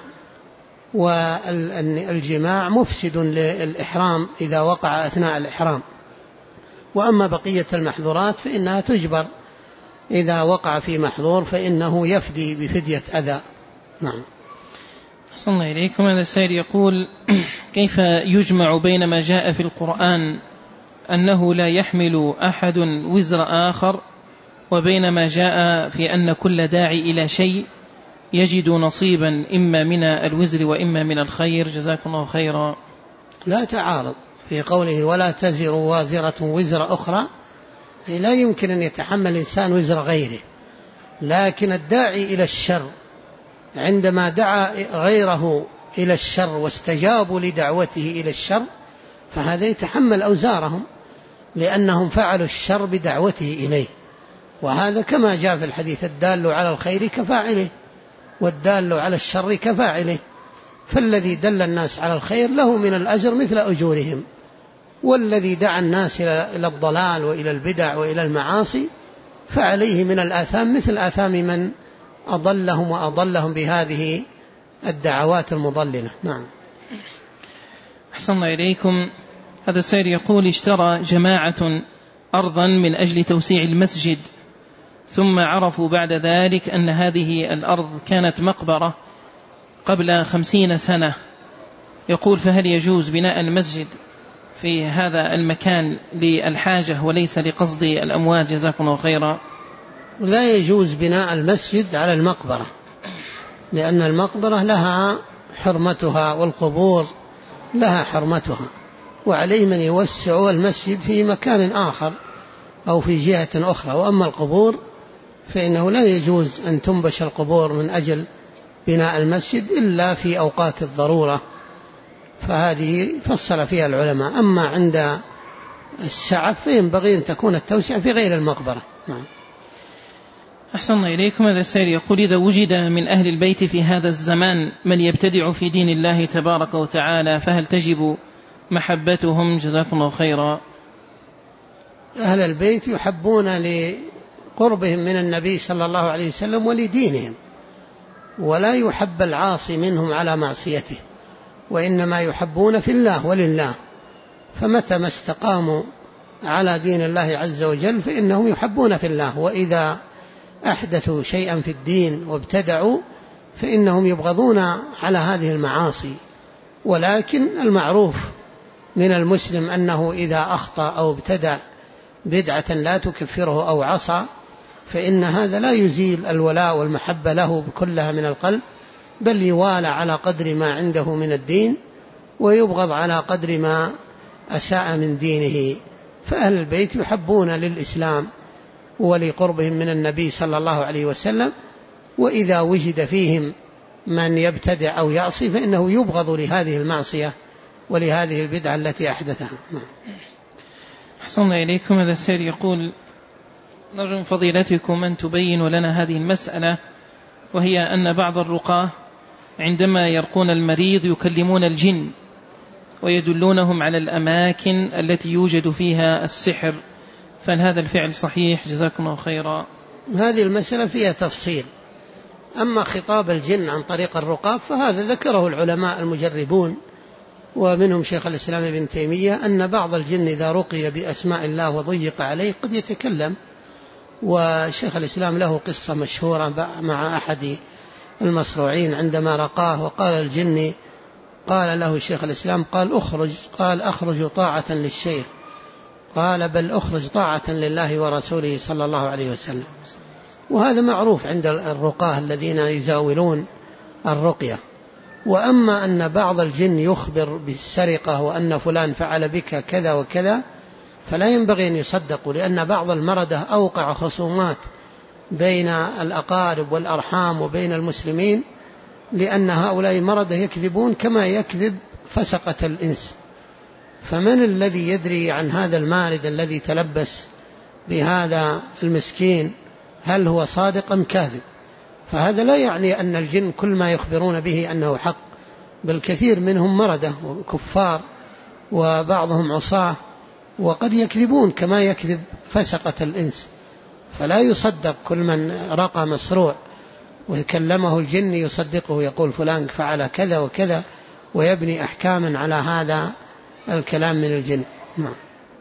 والجماع مفسد للإحرام إذا وقع أثناء الإحرام. وأما بقية المحظورات فإنها تجبر، إذا وقع في محظور فإنه يفدي بفدية أذى. نعم. أحسن الله إليكم. هذا السائل يقول: كيف يجمع بين ما جاء في القرآن أنه لا يحمل أحد وزر آخر وبين ما جاء في أن كل داعي إلى شيء يجد نصيبا إما من الوزر وإما من الخير؟ جزاكم الله خيرا. لا تعارض في قوله ولا تزر وازرة وزر أخرى، لا يمكن أن يتحمل الإنسان وزر غيره، لكن الداعي إلى الشر عندما دعا غيره إلى الشر واستجابوا لدعوته إلى الشر فهذا يتحمل أوزارهم، لأنهم فعلوا الشر بدعوته إليه. وهذا كما جاء في الحديث: الدال على الخير كفاعله والدال على الشر كفاعله. فالذي دل الناس على الخير له من الأجر مثل أجورهم، والذي دعا الناس إلى الضلال وإلى البدع وإلى المعاصي فعليه من الآثام مثل آثام من أضلهم وأضلهم بهذه الدعوات المضللة. نعم. أحسن الله إليكم. هذا السائل يقول: اشترى جماعة أرضا من أجل توسيع المسجد، ثم عرفوا بعد ذلك أن هذه الأرض كانت مقبرة قبل 50 سنة. يقول: فهل يجوز بناء المسجد في هذا المكان للحاجة وليس لقصد الأموات؟ جزاكم الله خيرا. لا يجوز بناء المسجد على المقبرة، لأن المقبرة لها حرمتها والقبور لها حرمتها، وعليه من يوسع المسجد في مكان آخر أو في جهة أخرى. وأما القبور فإنه لا يجوز أن تنبش القبور من أجل بناء المسجد إلا في أوقات الضرورة، فهذه فصل فيها العلماء. أما عند السعف فينبغي أن تكون التوسعة في غير المقبرة. نعم. أحسن الله إليكم. هذا السائل يقول: إذا وجد من أهل البيت في هذا الزمان من يبتدع في دين الله تبارك وتعالى فهل تجب محبتهم؟ جزاكم الله خيرا. أهل البيت يحبون لقربهم من النبي صلى الله عليه وسلم ولدينهم، ولا يحب العاصي منهم على معصيته، وإنما يحبون في الله ولله. فمتى ما استقاموا على دين الله عز وجل فإنهم يحبون في الله، وإذا أحدثوا شيئا في الدين وابتدعوا فإنهم يبغضون على هذه المعاصي. ولكن المعروف من المسلم أنه إذا أخطأ أو ابتدع بدعة لا تكفره أو عصى فإن هذا لا يزيل الولاء والمحبة له كلها من القلب، بل يوالى على قدر ما عنده من الدين ويبغض على قدر ما أساء من دينه. فأهل البيت يحبون للإسلام ولقربهم من النبي صلى الله عليه وسلم، وإذا وجد فيهم من يبتدع أو يعصي فإنه يبغض لهذه المعصية ولهذه البدعة التي أحدثها. أحسن الله إليكم. هذا السائل يقول: نرجو من فضيلتكم أن تبينوا لنا هذه المسألة، وهي أن بعض الرقاة عندما يرقون المريض يكلمون الجن ويدلونهم على الأماكن التي يوجد فيها السحر، فهل هذا الفعل صحيح؟ جزاكم الله خيرا. هذه المسألة فيها تفصيل. أما خطاب الجن عن طريق الرقاة فهذا ذكره العلماء المجربون، ومنهم شيخ الإسلام ابن تيمية، أن بعض الجن إذا رقي بأسماء الله وضيق عليه قد يتكلم. وشيخ الإسلام له قصة مشهورة مع أحد المصروعين عندما رقاه وقال الجن، قال له شيخ الإسلام قال أخرج، قال أخرج طاعة للشيخ، قال بل أخرج طاعة لله ورسوله صلى الله عليه وسلم. وهذا معروف عند الرقاه الذين يزاولون الرقية. وأما أن بعض الجن يخبر بالسرقة وأن فلان فعل بك كذا وكذا فلا ينبغي أن يصدقوا، لأن بعض المردة أوقع خصومات بين الأقارب والأرحام وبين المسلمين، لأن هؤلاء مرضى يكذبون كما يكذب فسقة الإنس. فمن الذي يدري عن هذا المارد الذي تلبس بهذا المسكين هل هو صادق أم كاذب؟ فهذا لا يعني أن الجن كل ما يخبرون به أنه حق، بل كثير منهم مرضى وكفار وبعضهم عصاة وقد يكذبون كما يكذب فسقة الإنس. فلا يصدق كل من رقى مصروع وكلمه الجن يصدقه، يقول فلان فعل كذا وكذا ويبني أحكاما على هذا الكلام من الجن. نعم.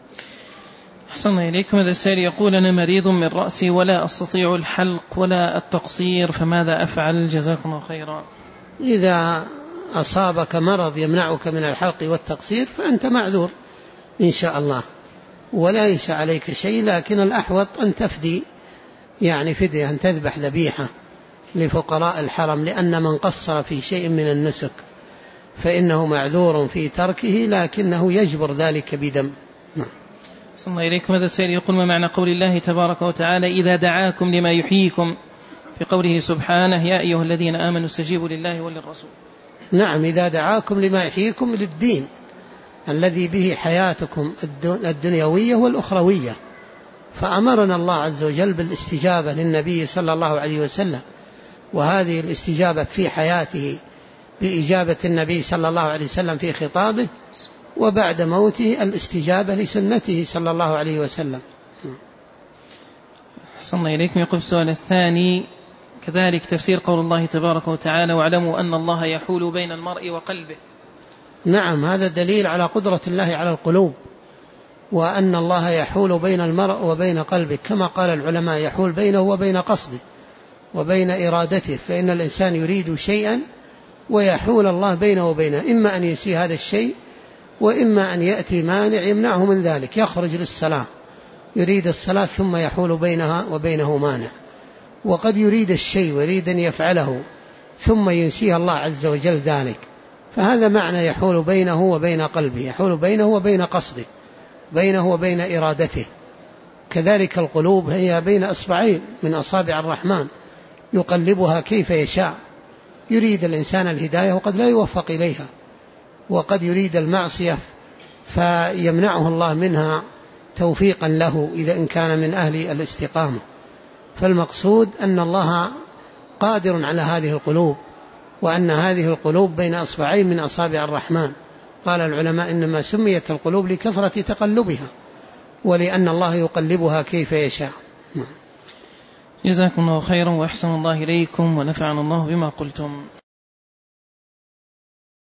أحسن إليكم. هذا السائل يقول أنا مريض من رأسي ولا أستطيع الحلق ولا التقصير، فماذا أفعل؟ جزاكم الله خيرا. إذا أصابك مرض يمنعك من الحلق والتقصير فأنت معذور إن شاء الله، وليس عليك شيء، لكن الأحوط أن تفدي، يعني فدية، أن تذبح ذبيحة لفقراء الحرم، لأن من قصر في شيء من النسك فإنه معذور في تركه، لكنه يجبر ذلك بدم. صلى الله إليكم. هذا السائل يقول ما معنى قول الله تبارك وتعالى إذا دعاكم لما يحييكم، في قوله سبحانه يا أيها الذين آمنوا استجيبوا لله وللرسول؟ نعم، إذا دعاكم لما يحييكم للدين الذي به حياتكم الدنيوية والأخروية. فأمرنا الله عز وجل بالاستجابة للنبي صلى الله عليه وسلم، وهذه الاستجابة في حياته بإجابة النبي صلى الله عليه وسلم في خطابه، وبعد موته الاستجابة لسنته صلى الله عليه وسلم. صلى الله إليكم. يقول السؤال الثاني كذلك تفسير قول الله تبارك وتعالى واعلموا أن الله يحول بين المرء وقلبه. نعم، هذا دليل على قدرة الله على القلوب، وأن الله يحول بين المرء وبين قلبه، كما قال العلماء يحول بينه وبين قصده وبين إرادته، فإن الإنسان يريد شيئا ويحول الله بينه وبينه، إما أن ينسي هذا الشيء وإما أن يأتي مانع يمنعه من ذلك، يخرج للصلاة يريد الصلاة ثم يحول بينها وبينه مانع، وقد يريد الشيء ويريد أن يفعله ثم ينسيه الله عز وجل ذلك، فهذا معنى يحول بينه وبين قلبه، يحول بينه وبين قصده، بينه وبين إرادته. كذلك القلوب هي بين أصبعين من أصابع الرحمن يقلبها كيف يشاء، يريد الإنسان الهداية وقد لا يوفق إليها، وقد يريد المعصية فيمنعه الله منها توفيقا له إذا إن كان من أهل الاستقامة. فالمقصود أن الله قادر على هذه القلوب، وأن هذه القلوب بين أصبعين من أصابع الرحمن. قال العلماء إنما سميت القلوب لكثرة تقلبها، ولأن الله يقلبها كيف يشاء. جزاكم الله خيرا وأحسن الله إليكم ونفعنا الله بما قلتم.